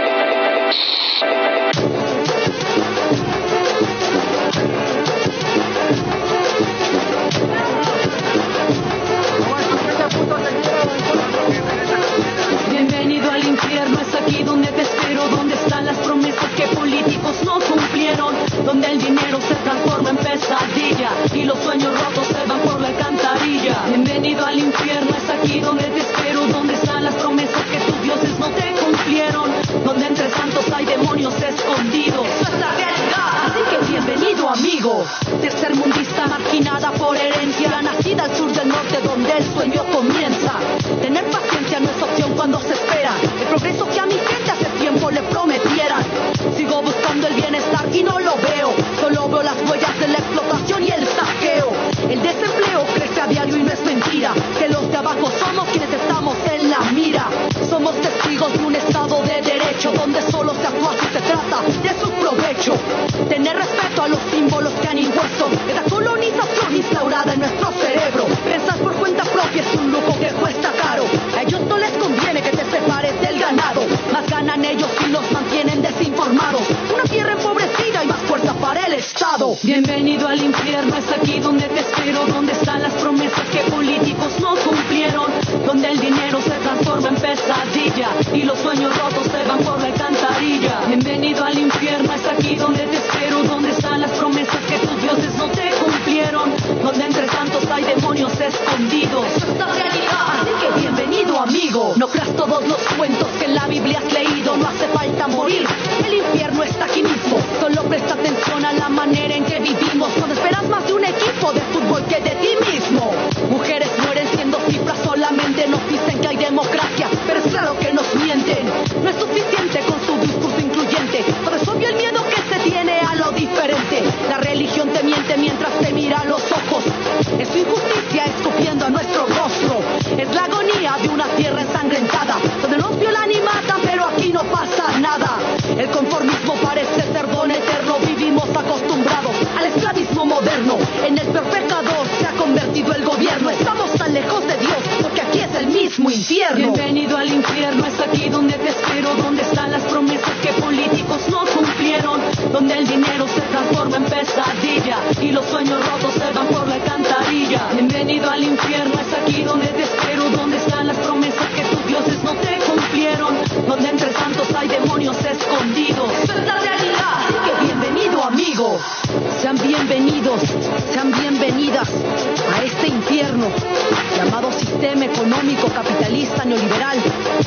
Bienvenido al infierno, es aquí donde te espero, donde están las promesas que políticos no cumplieron, donde el dinero se transforma en pesadilla y los sueños rotos se van por la alcantarilla. Bienvenido al infierno, es aquí donde te espero, donde están las promesas que tus dioses no te cumplieron, donde entre santos hay demonios escondidos. Eso es la realidad, así que bienvenido amigo. Tercermundista marginada por herencia, nacida al sur del norte donde el sueño comienza. Tener paciencia no es opción cuando se espera el progreso que a mi gente hace tiempo le prometieran. Sigo buscando el bienestar y no lo veo, solo veo las huellas de la explotación y el saqueo. El desempleo crece a diario y no es mentira, que los de abajo somos quienes estamos en la mira. Somos testigos de un estado de derecho donde solo se actúa si se trata de su provecho. Tener respeto a los símbolos que han impuesto esa colonización instaurada en nuestro cerebro. Pensar por cuenta propia es un lujo que cuesta caro. A ellos no les conviene que te separes del ganado, más ganan ellos y los mantienen desinformados. Una tierra empobrecida y más fuerza para el Estado. Bienvenido al infierno, es aquí donde te espero, donde están las promesas que políticos no cumplieron, donde el dinero se transforma en pesadilla y los sueños rotos se van por la alcantarilla. Bienvenido al infierno, es aquí donde te espero, donde están las promesas que tus dioses no te cumplieron, donde entre santos hay demonios escondidos. Eso es la realidad, así que bienvenido amigo. No creas todos los cuentos que en la Biblia has leído, no hace falta morir, el infierno está aquí mismo. Solo presta atención a la manera en que vivimos, cuando esperas más de un equipo de fútbol que de ti mismo. Mujeres mueren siendo cifras solamente, nos dicen que hay democracia, pero es claro que nos mienten. No es suficiente con su discurso incluyente, pero es obvio el miedo que se tiene a lo diferente. La religión te miente mientras te mira a los ojos, es su injusticia escupiendo a nuestro rostro. Es la agonía de una tierra ensangrentada, donde nos violan y matan, pero aquí no pasa nada. El conformismo parece ser don eterno, vivimos acostumbrados al esclavismo moderno. En el peor pecador se ha convertido el gobierno, estamos tan lejos de Dios porque aquí es el mismo infierno. Bienvenido al infierno, es aquí donde te espero, donde están las promesas que políticos no cumplieron, donde el dinero se transforma en pesadilla y los sueños rotos se van por la alcantarilla. Bienvenido al infierno, es aquí donde te espero, donde están las promesas que tus dioses no te cumplieron, donde entre santos hay demonios escondidos. Eso es la realidad, así que bienvenido amigo. Sean bienvenidos, sean bienvenidas a este infierno llamado sistema económico capitalista neoliberal,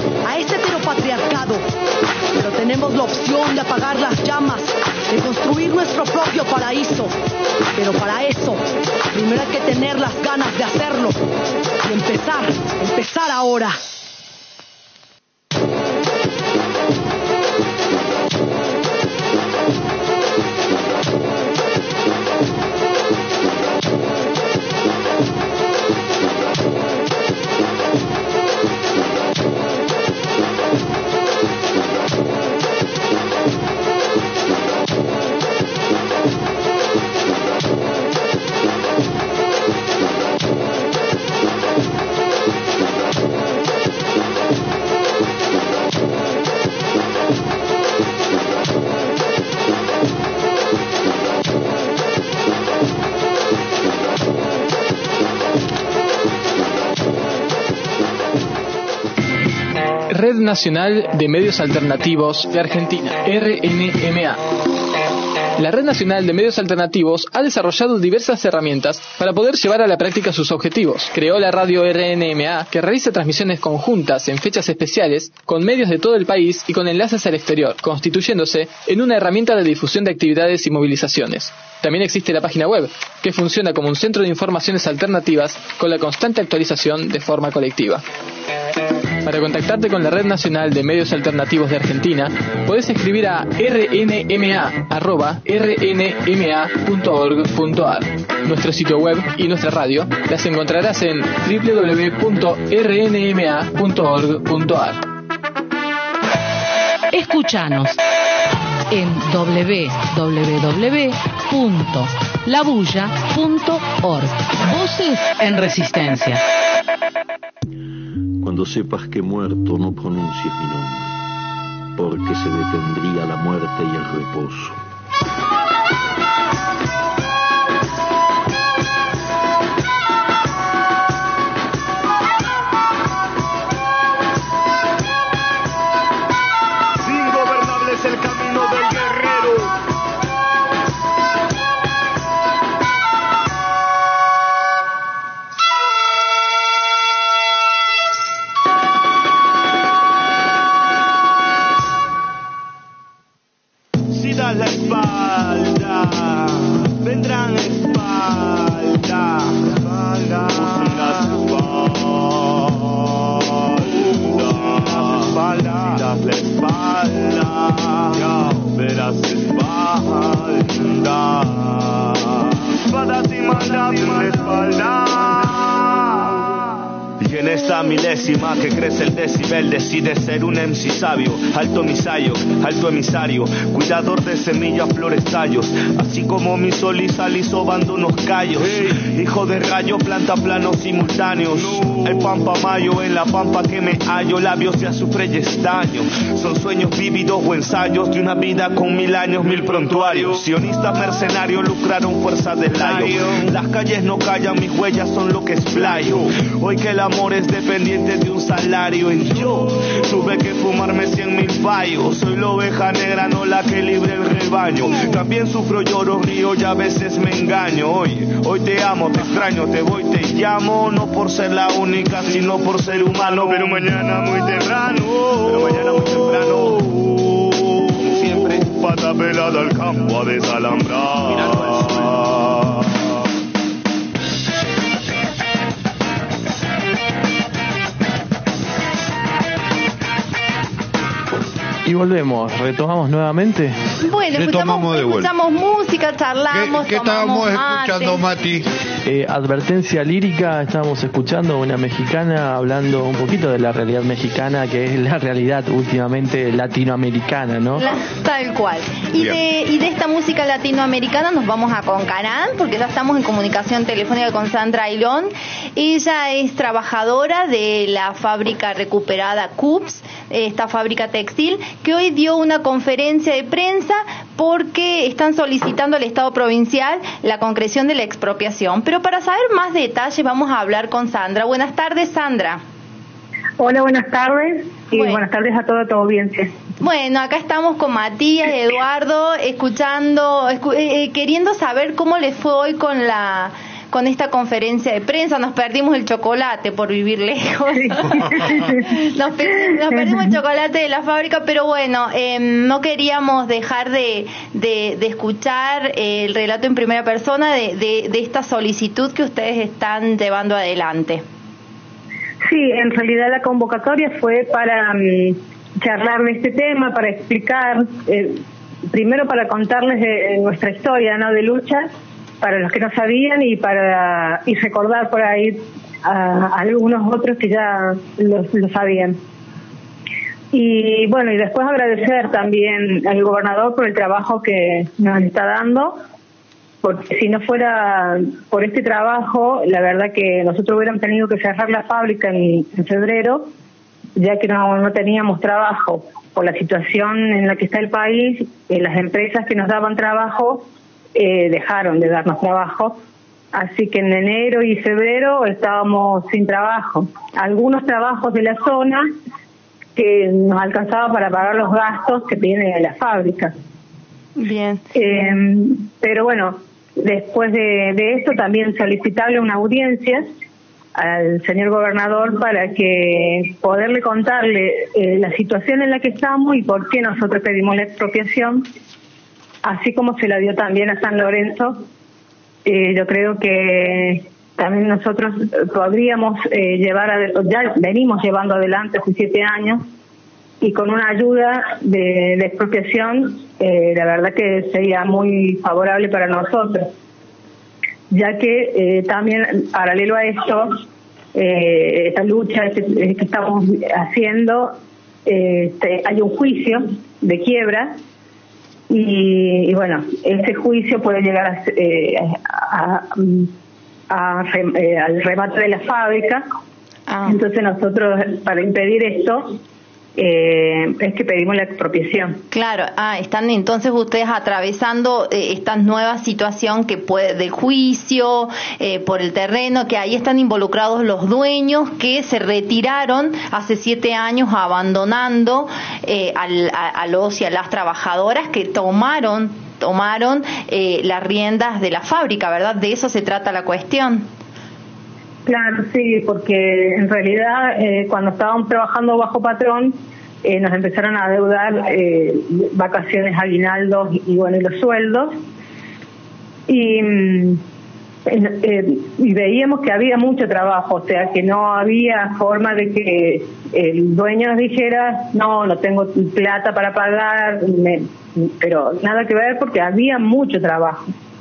a este heteropatriarcado. Pero tenemos la opción de apagar las llamas, de construir nuestro propio paraíso. Pero para eso, primero hay que tener las ganas de hacerlo y empezar, empezar ahora. Red Nacional de Medios Alternativos de Argentina, R N M A. La Red Nacional de Medios Alternativos ha desarrollado diversas herramientas para poder llevar a la práctica sus objetivos. Creó la radio R N M A, que realiza transmisiones conjuntas en fechas especiales con medios de todo el país y con enlaces al exterior, constituyéndose en una herramienta de difusión de actividades y movilizaciones. También existe la página web, que funciona como un centro de informaciones alternativas con la constante actualización de forma colectiva. Para contactarte con la Red Nacional de Medios Alternativos de Argentina, podés escribir a r n m a arroba r n m a punto org punto a r. Nuestro sitio web y nuestra radio las encontrarás en w w w punto r n m a punto org punto a r. Escúchanos en w w w punto la bulla punto org. Voces en Resistencia. Cuando Cuando sepas que muerto no pronuncies mi nombre, porque se detendría la muerte y el reposo. Ingobernable es el camino del guerrero. La espalda, vendrán espalda, espalda, espalda, das la espalda, ya verás espalda, espadas y mandas en la espalda. Y en esta milésima que crece el decibel decide ser un M C sabio, alto misayo, alto emisario, cuidador de semillas, flores, tallos, así como mi sol y sal y sobando unos callos, hijo de rayo, planta planos simultáneos, el pampa mayo en la pampa que me hallo, labios de azufre y estaño, son sueños vívidos o ensayos de una vida con mil años, mil prontuarios, sionistas mercenarios lucraron fuerzas del layo, las calles no callan, mis huellas son lo que explayo, hoy que el amor es dependiente de un salario y yo tuve que fumarme cien mil fallos, soy la oveja negra, no la que libre el rebaño, también sufro, lloro, río y a veces me engaño, hoy, hoy te amo, te extraño, te voy, te llamo, no por ser la única, sino por ser humano, pero mañana muy temprano, pero mañana muy temprano, como siempre, pata pelada al campo a desalambrar, mirando al sol. Y volvemos, retomamos nuevamente. Bueno, escuchamos, de escuchamos música, charlamos, ¿Qué, qué estábamos escuchando, Mati? Eh, advertencia lírica, estábamos escuchando una mexicana hablando un poquito de la realidad mexicana, que es la realidad últimamente latinoamericana, ¿no? La, tal cual. Y de, y de esta música latinoamericana nos vamos a Concarán, porque ya estamos en comunicación telefónica con Sandra Ailón. Ella es trabajadora de la fábrica recuperada C U P S, esta fábrica textil, que hoy dio una conferencia de prensa porque están solicitando al Estado provincial la concreción de la expropiación. Pero para saber más detalles vamos a hablar con Sandra. Buenas tardes, Sandra. Hola, buenas tardes y bueno. buenas tardes a toda tu audiencia. Bueno, acá estamos con Matías, Eduardo, escuchando, escu eh, queriendo saber cómo les fue hoy con la... con esta conferencia de prensa. Nos perdimos el chocolate por vivir lejos. Sí. nos, nos perdimos el chocolate de la fábrica, pero bueno, eh, no queríamos dejar de, de, de escuchar eh, el relato en primera persona de, de, de esta solicitud que ustedes están llevando adelante. Sí, en realidad la convocatoria fue para um, charlar de este tema, para explicar, eh, primero para contarles de nuestra historia, ¿no?, de lucha, para los que no sabían y para y recordar por ahí a, a algunos otros que ya lo, lo sabían. Y bueno, y después agradecer también al gobernador por el trabajo que nos está dando, porque si no fuera por este trabajo, la verdad que nosotros hubiéramos tenido que cerrar la fábrica en, en febrero, ya que no, no teníamos trabajo por la situación en la que está el país. Eh, las empresas que nos daban trabajo Eh, dejaron de darnos trabajo, así que en enero y febrero estábamos sin trabajo. Algunos trabajos de la zona que nos alcanzaba para pagar los gastos que tiene la fábrica. Bien. Eh, pero bueno, después de, de esto también solicitarle una audiencia al señor gobernador para que poderle contarle eh, la situación en la que estamos y por qué nosotros pedimos la expropiación, así como se la dio también a San Lorenzo. Eh, yo creo que también nosotros podríamos eh, llevar, a, ya venimos llevando adelante hace siete años, y con una ayuda de, de expropiación, eh, la verdad que sería muy favorable para nosotros, ya que eh, también paralelo a esto, eh, esta lucha que, que estamos haciendo, eh, este, hay un juicio de quiebra. Y, y bueno, ese juicio puede llegar a, eh, a, a, a, eh, al remate de la fábrica, Ah. Entonces nosotros, para impedir esto, eh, es que pedimos la expropiación. Claro, ah, están entonces ustedes atravesando eh, esta nueva situación que puede del juicio eh, por el terreno, que ahí están involucrados los dueños que se retiraron hace siete años abandonando eh, al, a, a los y a las trabajadoras que tomaron tomaron eh, las riendas de la fábrica, ¿verdad? De eso se trata la cuestión. Claro, sí, porque en realidad eh, cuando estábamos trabajando bajo patrón eh, nos empezaron a deudar eh, vacaciones, aguinaldos y, y bueno, y los sueldos y, eh, y veíamos que había mucho trabajo, o sea, que no había forma de que el dueño nos dijera no, no tengo plata para pagar, me, pero nada que ver porque había mucho trabajo.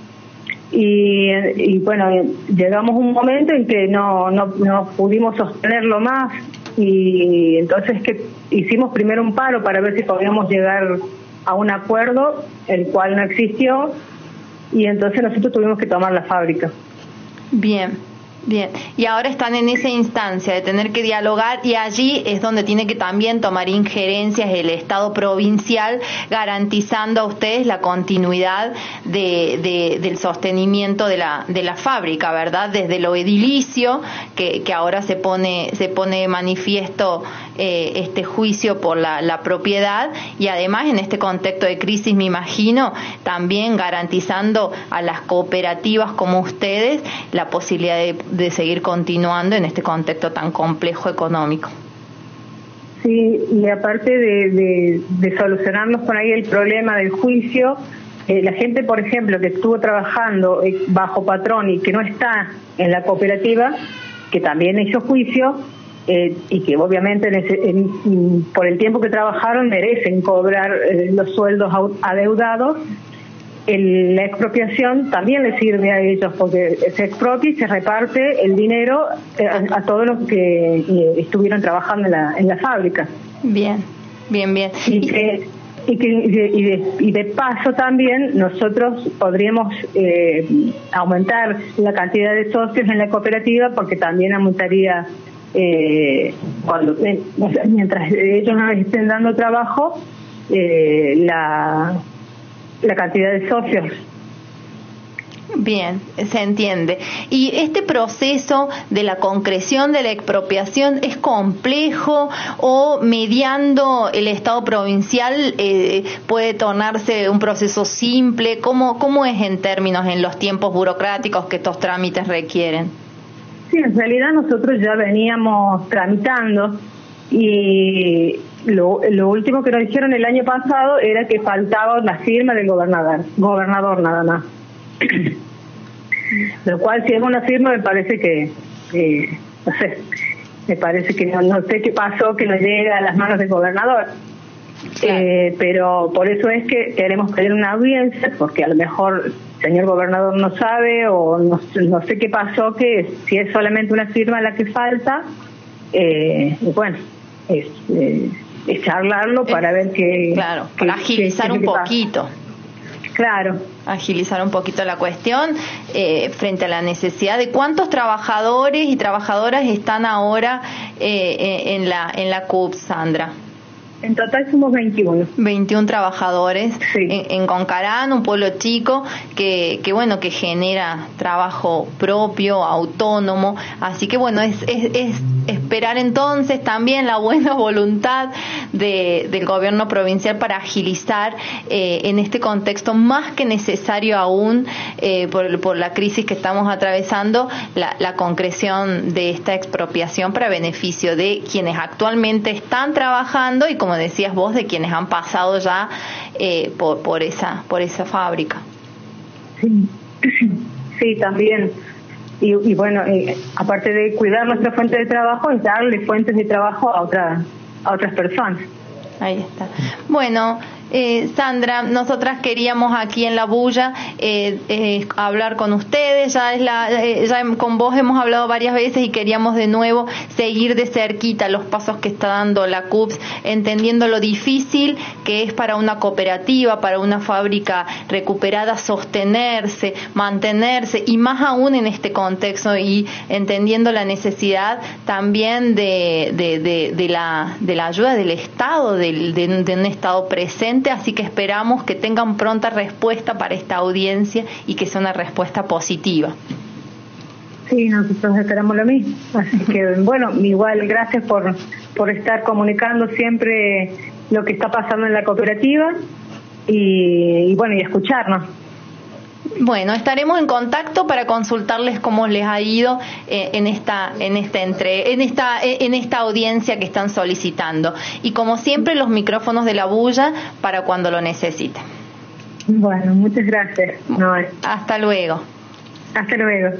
Y, y bueno, llegamos a un momento en que no, no, no pudimos sostenerlo más y entonces que hicimos primero un paro para ver si podíamos llegar a un acuerdo, el cual no existió, y entonces nosotros tuvimos que tomar la fábrica. Bien. Bien, y ahora están en esa instancia de tener que dialogar y allí es donde tiene que también tomar injerencias el Estado provincial, garantizando a ustedes la continuidad de, de, del sostenimiento de la de la fábrica, ¿verdad? Desde lo edilicio, que, que ahora se pone se pone de manifiesto eh, este juicio por la, la propiedad y además en este contexto de crisis, me imagino, también garantizando a las cooperativas como ustedes la posibilidad de de seguir continuando en este contexto tan complejo económico. Sí, y aparte de, de, de solucionarnos por ahí el problema del juicio, eh, la gente, por ejemplo, que estuvo trabajando eh, bajo patrón y que no está en la cooperativa, que también hizo juicio, eh, y que obviamente en ese, en, por el tiempo que trabajaron merecen cobrar eh, los sueldos adeudados, El, la expropiación también le sirve a ellos porque se expropia y se reparte el dinero a, a todos los que eh, estuvieron trabajando en la, en la fábrica. Bien, bien, bien. Y que, y, que, y, de, y, de, y de paso también nosotros podríamos eh, aumentar la cantidad de socios en la cooperativa porque también aumentaría eh, cuando eh, mientras ellos nos estén dando trabajo eh, la la cantidad de socios. Bien, se entiende. ¿Y este proceso de la concreción de la expropiación es complejo o mediando el Estado provincial eh, puede tornarse un proceso simple? ¿Cómo, cómo es en términos, en los tiempos burocráticos que estos trámites requieren? Sí, en realidad nosotros ya veníamos tramitando y Lo, lo último que nos dijeron el año pasado era que faltaba la firma del gobernador, gobernador nada más. Lo cual, si es una firma, me parece que, eh, no sé, me parece que no, no sé qué pasó que no llega a las manos del gobernador. Claro. Eh, pero por eso es que queremos pedir una audiencia, porque a lo mejor el señor gobernador no sabe o no, no sé qué pasó, que si es solamente una firma la que falta, eh, bueno, es... Eh, es charlarlo para ver que... Claro, para que, agilizar que, que un poquito. Pasa. Claro. Agilizar un poquito la cuestión eh, frente a la necesidad de cuántos trabajadores y trabajadoras están ahora eh, en la en la C U P, Sandra. En total somos veintiuno. veintiún trabajadores sí. en, en Concarán, un pueblo chico que, que bueno, que genera trabajo propio, autónomo. Así que bueno, es, es, es esperar entonces también la buena voluntad de, del gobierno provincial para agilizar eh, en este contexto más que necesario aún eh, por, por la crisis que estamos atravesando, la, la concreción de esta expropiación para beneficio de quienes actualmente están trabajando y, como decías vos, de quienes han pasado ya eh, por, por esa por esa fábrica. Sí, sí, también. Y, y bueno, eh, aparte de cuidar nuestra fuente de trabajo, es darle fuentes de trabajo a, otra, a otras personas. Ahí está. Bueno, Eh, Sandra, nosotras queríamos aquí en La Bulla eh, eh, hablar con ustedes, ya, es la, eh, ya con vos hemos hablado varias veces y queríamos de nuevo seguir de cerquita los pasos que está dando la C U P S, entendiendo lo difícil que es para una cooperativa, para una fábrica recuperada sostenerse, mantenerse, y más aún en este contexto, y entendiendo la necesidad también de, de, de, de, la, de la ayuda del Estado, de, de, de un Estado presente. Así que esperamos que tengan pronta respuesta para esta audiencia y que sea una respuesta positiva. Sí, nosotros esperamos lo mismo. Así que, bueno, igual gracias por, por estar comunicando siempre lo que está pasando en la cooperativa y, y bueno, y escucharnos. Bueno, estaremos en contacto para consultarles cómo les ha ido eh, en esta en esta entre en esta en esta audiencia que están solicitando, y como siempre los micrófonos de La Bulla para cuando lo necesiten. Bueno, muchas gracias. No, hasta luego. Hasta luego.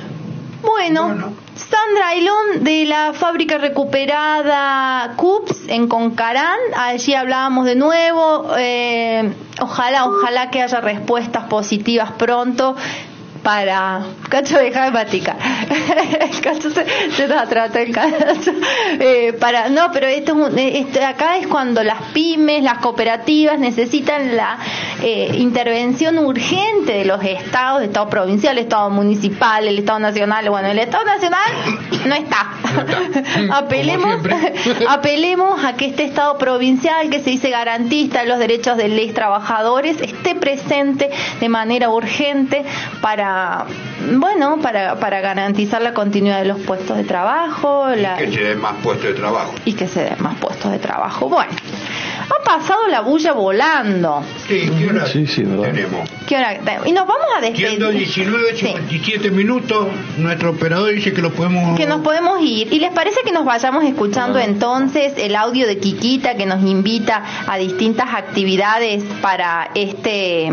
Bueno, bueno, Sandra Ailón de la fábrica recuperada C U P S en Concarán, allí hablábamos de nuevo, eh, ojalá, ojalá que haya respuestas positivas pronto para... Cacho, deja de matica. Cacho se, se nos atrata el cacho. Eh, para, no, pero esto, es un, esto acá es cuando las pymes, las cooperativas necesitan la eh, intervención urgente de los estados, el estado provincial, el estado municipal, el estado nacional. Bueno, el estado nacional no está. No está. apelemos, apelemos a que este estado provincial, que se dice garantista de los derechos de los trabajadores, esté presente de manera urgente para bueno, para, para garantizar la continuidad de los puestos de trabajo. La, y que se den más puestos de trabajo. Y que se den más puestos de trabajo. Bueno, ha pasado La Bulla volando. Sí, ¿qué hora sí, sí, tenemos? ¿Qué hora? Y nos vamos a despedir. Siendo diecinueve, cincuenta y siete sí. minutos, nuestro operador dice que lo podemos... Que nos podemos ir. ¿Y les parece que nos vayamos escuchando ah. entonces el audio de Quiquita, que nos invita a distintas actividades para este...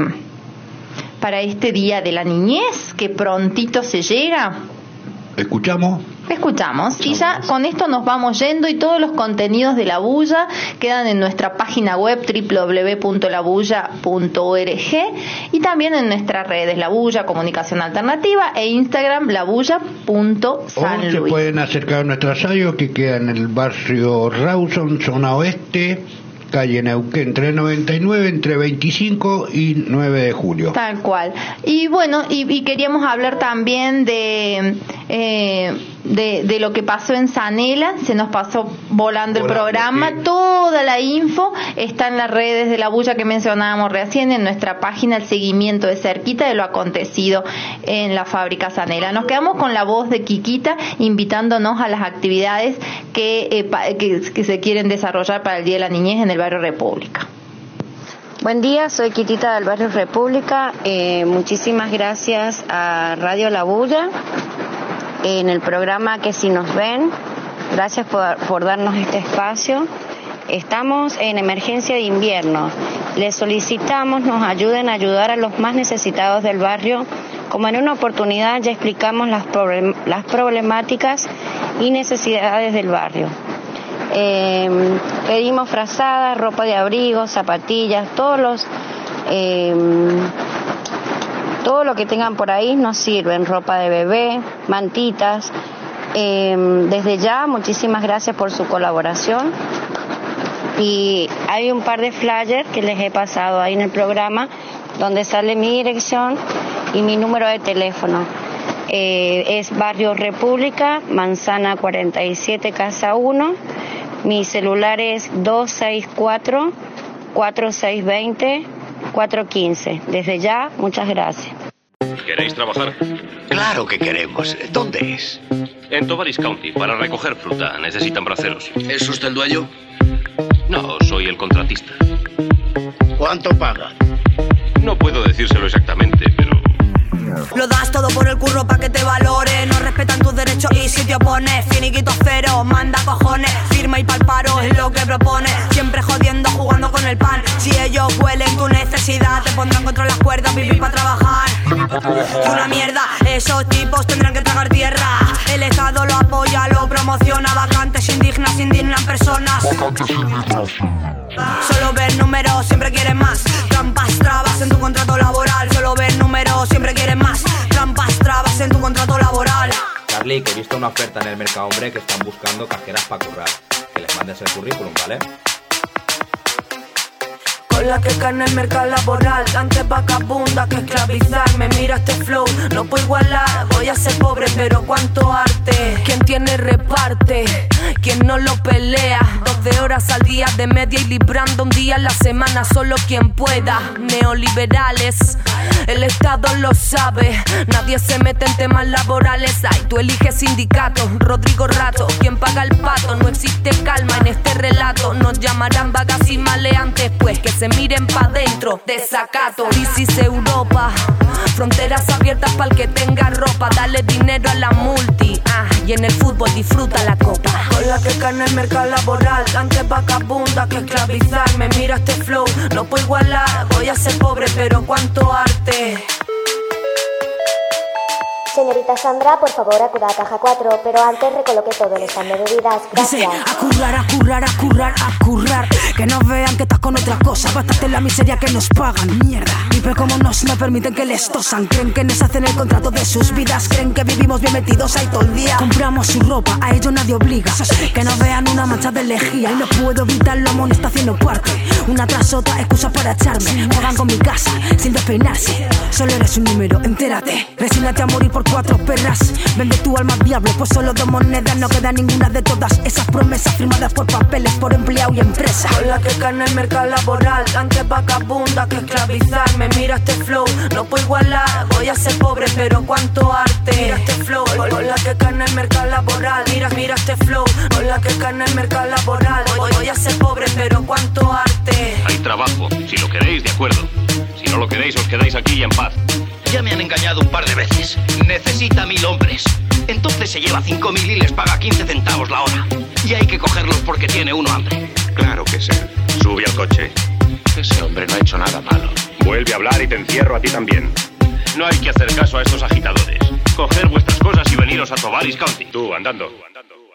para este Día de la Niñez, que prontito se llega? ¿Escuchamos? Escuchamos. Y ya con esto nos vamos yendo, y todos los contenidos de La Bulla quedan en nuestra página web doble u doble u doble u punto la bulla punto org, y también en nuestras redes La Bulla Comunicación Alternativa e Instagram labulla punto san luis. O se pueden acercar a nuestra radio, que queda en el barrio Rawson, zona oeste, calle Neuquén tres noventa y nueve, entre veinticinco y nueve de julio. Tal cual. Y bueno, y, y queríamos hablar también de, eh, de de lo que pasó en Zanela. Se nos pasó volando el volando, programa. Sí. Toda la info está en las redes de La Bulla que mencionábamos recién, en nuestra página, el seguimiento de cerquita de lo acontecido en la fábrica Zanela. Nos quedamos con la voz de Quiquita invitándonos a las actividades que, eh, pa, que, que se quieren desarrollar para el Día de la Niñez en el Barrio República. Buen día, soy Quitita del Barrio República. Eh, muchísimas gracias a Radio La Bulla en el programa Que Si Nos Ven. Gracias por, por darnos este espacio. Estamos en emergencia de invierno. Les solicitamos nos ayuden a ayudar a los más necesitados del barrio. Como en una oportunidad ya explicamos las, problem- las problemáticas y necesidades del barrio. Eh, pedimos frazadas, ropa de abrigo, zapatillas, todos los eh, todo lo que tengan por ahí nos sirven, ropa de bebé, mantitas. Eh, desde ya, muchísimas gracias por su colaboración. Y hay un par de flyers que les he pasado ahí en el programa, donde sale mi dirección y mi número de teléfono. Eh, es Barrio República, Manzana cuarenta y siete, Casa uno. Mi celular es dos seis cuatro, cuatro seis dos cero, cuatro uno cinco. Desde ya, muchas gracias. ¿Queréis trabajar? Claro que queremos. ¿Dónde es? En Tovaris County, para recoger fruta. Necesitan braceros. ¿Es usted el dueño? No, soy el contratista. ¿Cuánto paga? No puedo decírselo exactamente, pero... Lo das todo por el curro pa' que te valore. No respetan tus derechos y si te opones, finiquito cero, manda cojones. Firma y pa'l paro es lo que propone. Siempre jodiendo, jugando con el pan. Si ellos huelen tu necesidad, te pondrán contra las cuerdas, vivir pa' trabajar. Y una mierda, esos tipos tendrán que tragar tierra. El Estado lo apoya, lo promociona. Vacantes indignas, indignan personas. Vacantes indignas. Solo ves números, siempre quieres más. Trampas, trabas en tu contrato laboral. Solo ves números, siempre quieres más. Trampas, trabas en tu contrato laboral. Charlie, que he visto una oferta en el mercado hombre que están buscando cajeras para currar. Que les mandes el currículum, ¿vale? Con la que carne el mercado laboral, antes vagabunda que esclavizarme. Mira este flow, no puedo igualar. Voy a ser pobre, pero cuánto arte. Quien tiene reparte, quien no lo pelea. doce horas al día de media y librando un día a la semana. Solo quien pueda, neoliberales. El Estado lo sabe, nadie se mete en temas laborales. Ay, tú eliges sindicato, Rodrigo Rato, quien paga el pato. No existe calma en este relato. Nos llamarán vagas y maleantes, pues que se miren pa' dentro, desacato. Crisis Europa, fronteras abiertas pa'l que tenga ropa. Dale dinero a la multi, ah, y en el fútbol disfruta la copa. Con la que carne el mercado laboral, antes vagabunda que esclavizarme. Mira este flow, no puedo igualar. Voy a ser pobre, pero cuánto arte. Señorita Sandra, por favor, acuda a caja cuatro, pero antes recoloque todo el stand de bebidas. Gracias. Dice, a currar, a currar, a currar, a currar. Que no vean que estás con otra cosa. Bástate la miseria que nos pagan, mierda. Y ve cómo nos no permiten que les tosan. Creen que nos hacen el contrato de sus vidas. Creen que vivimos bien metidos ahí todo el día. Compramos su ropa, a ello nadie obliga. Que no vean una mancha de lejía. Y no puedo evitarlo, Amon está haciendo parte. Una tras otra, excusa para echarme. Juegan con mi casa, sin despeinarse. Solo eres un número, entérate. Resígnate a morir por cuatro perras. Vende tu alma al diablo, pues solo dos monedas. No queda ninguna de todas esas promesas firmadas por papeles, por empleado y empresa. Con la que carne el mercado laboral, antes vagabunda que esclavizarme. Mira este flow, no puedo igualar. Voy a ser pobre, pero cuánto arte. Mira este flow, con la que carne el mercado laboral. Mira, mira este flow, con la que carne el mercado laboral. Voy, voy a ser pobre, pero cuánto arte. Hay trabajo, si lo queréis, de acuerdo. Si no lo queréis, os quedáis aquí y en paz. Ya me han engañado un par de veces. Necesita mil hombres. Entonces se lleva cinco mil y les paga quince centavos la hora. Y hay que cogerlos porque tiene uno hambre. Claro que sí. Sube al coche. Ese hombre no ha hecho nada malo. Vuelve a hablar y te encierro a ti también. No hay que hacer caso a estos agitadores. Coger vuestras cosas y veniros a Tovaris County. Tú, andando. Tú, andando.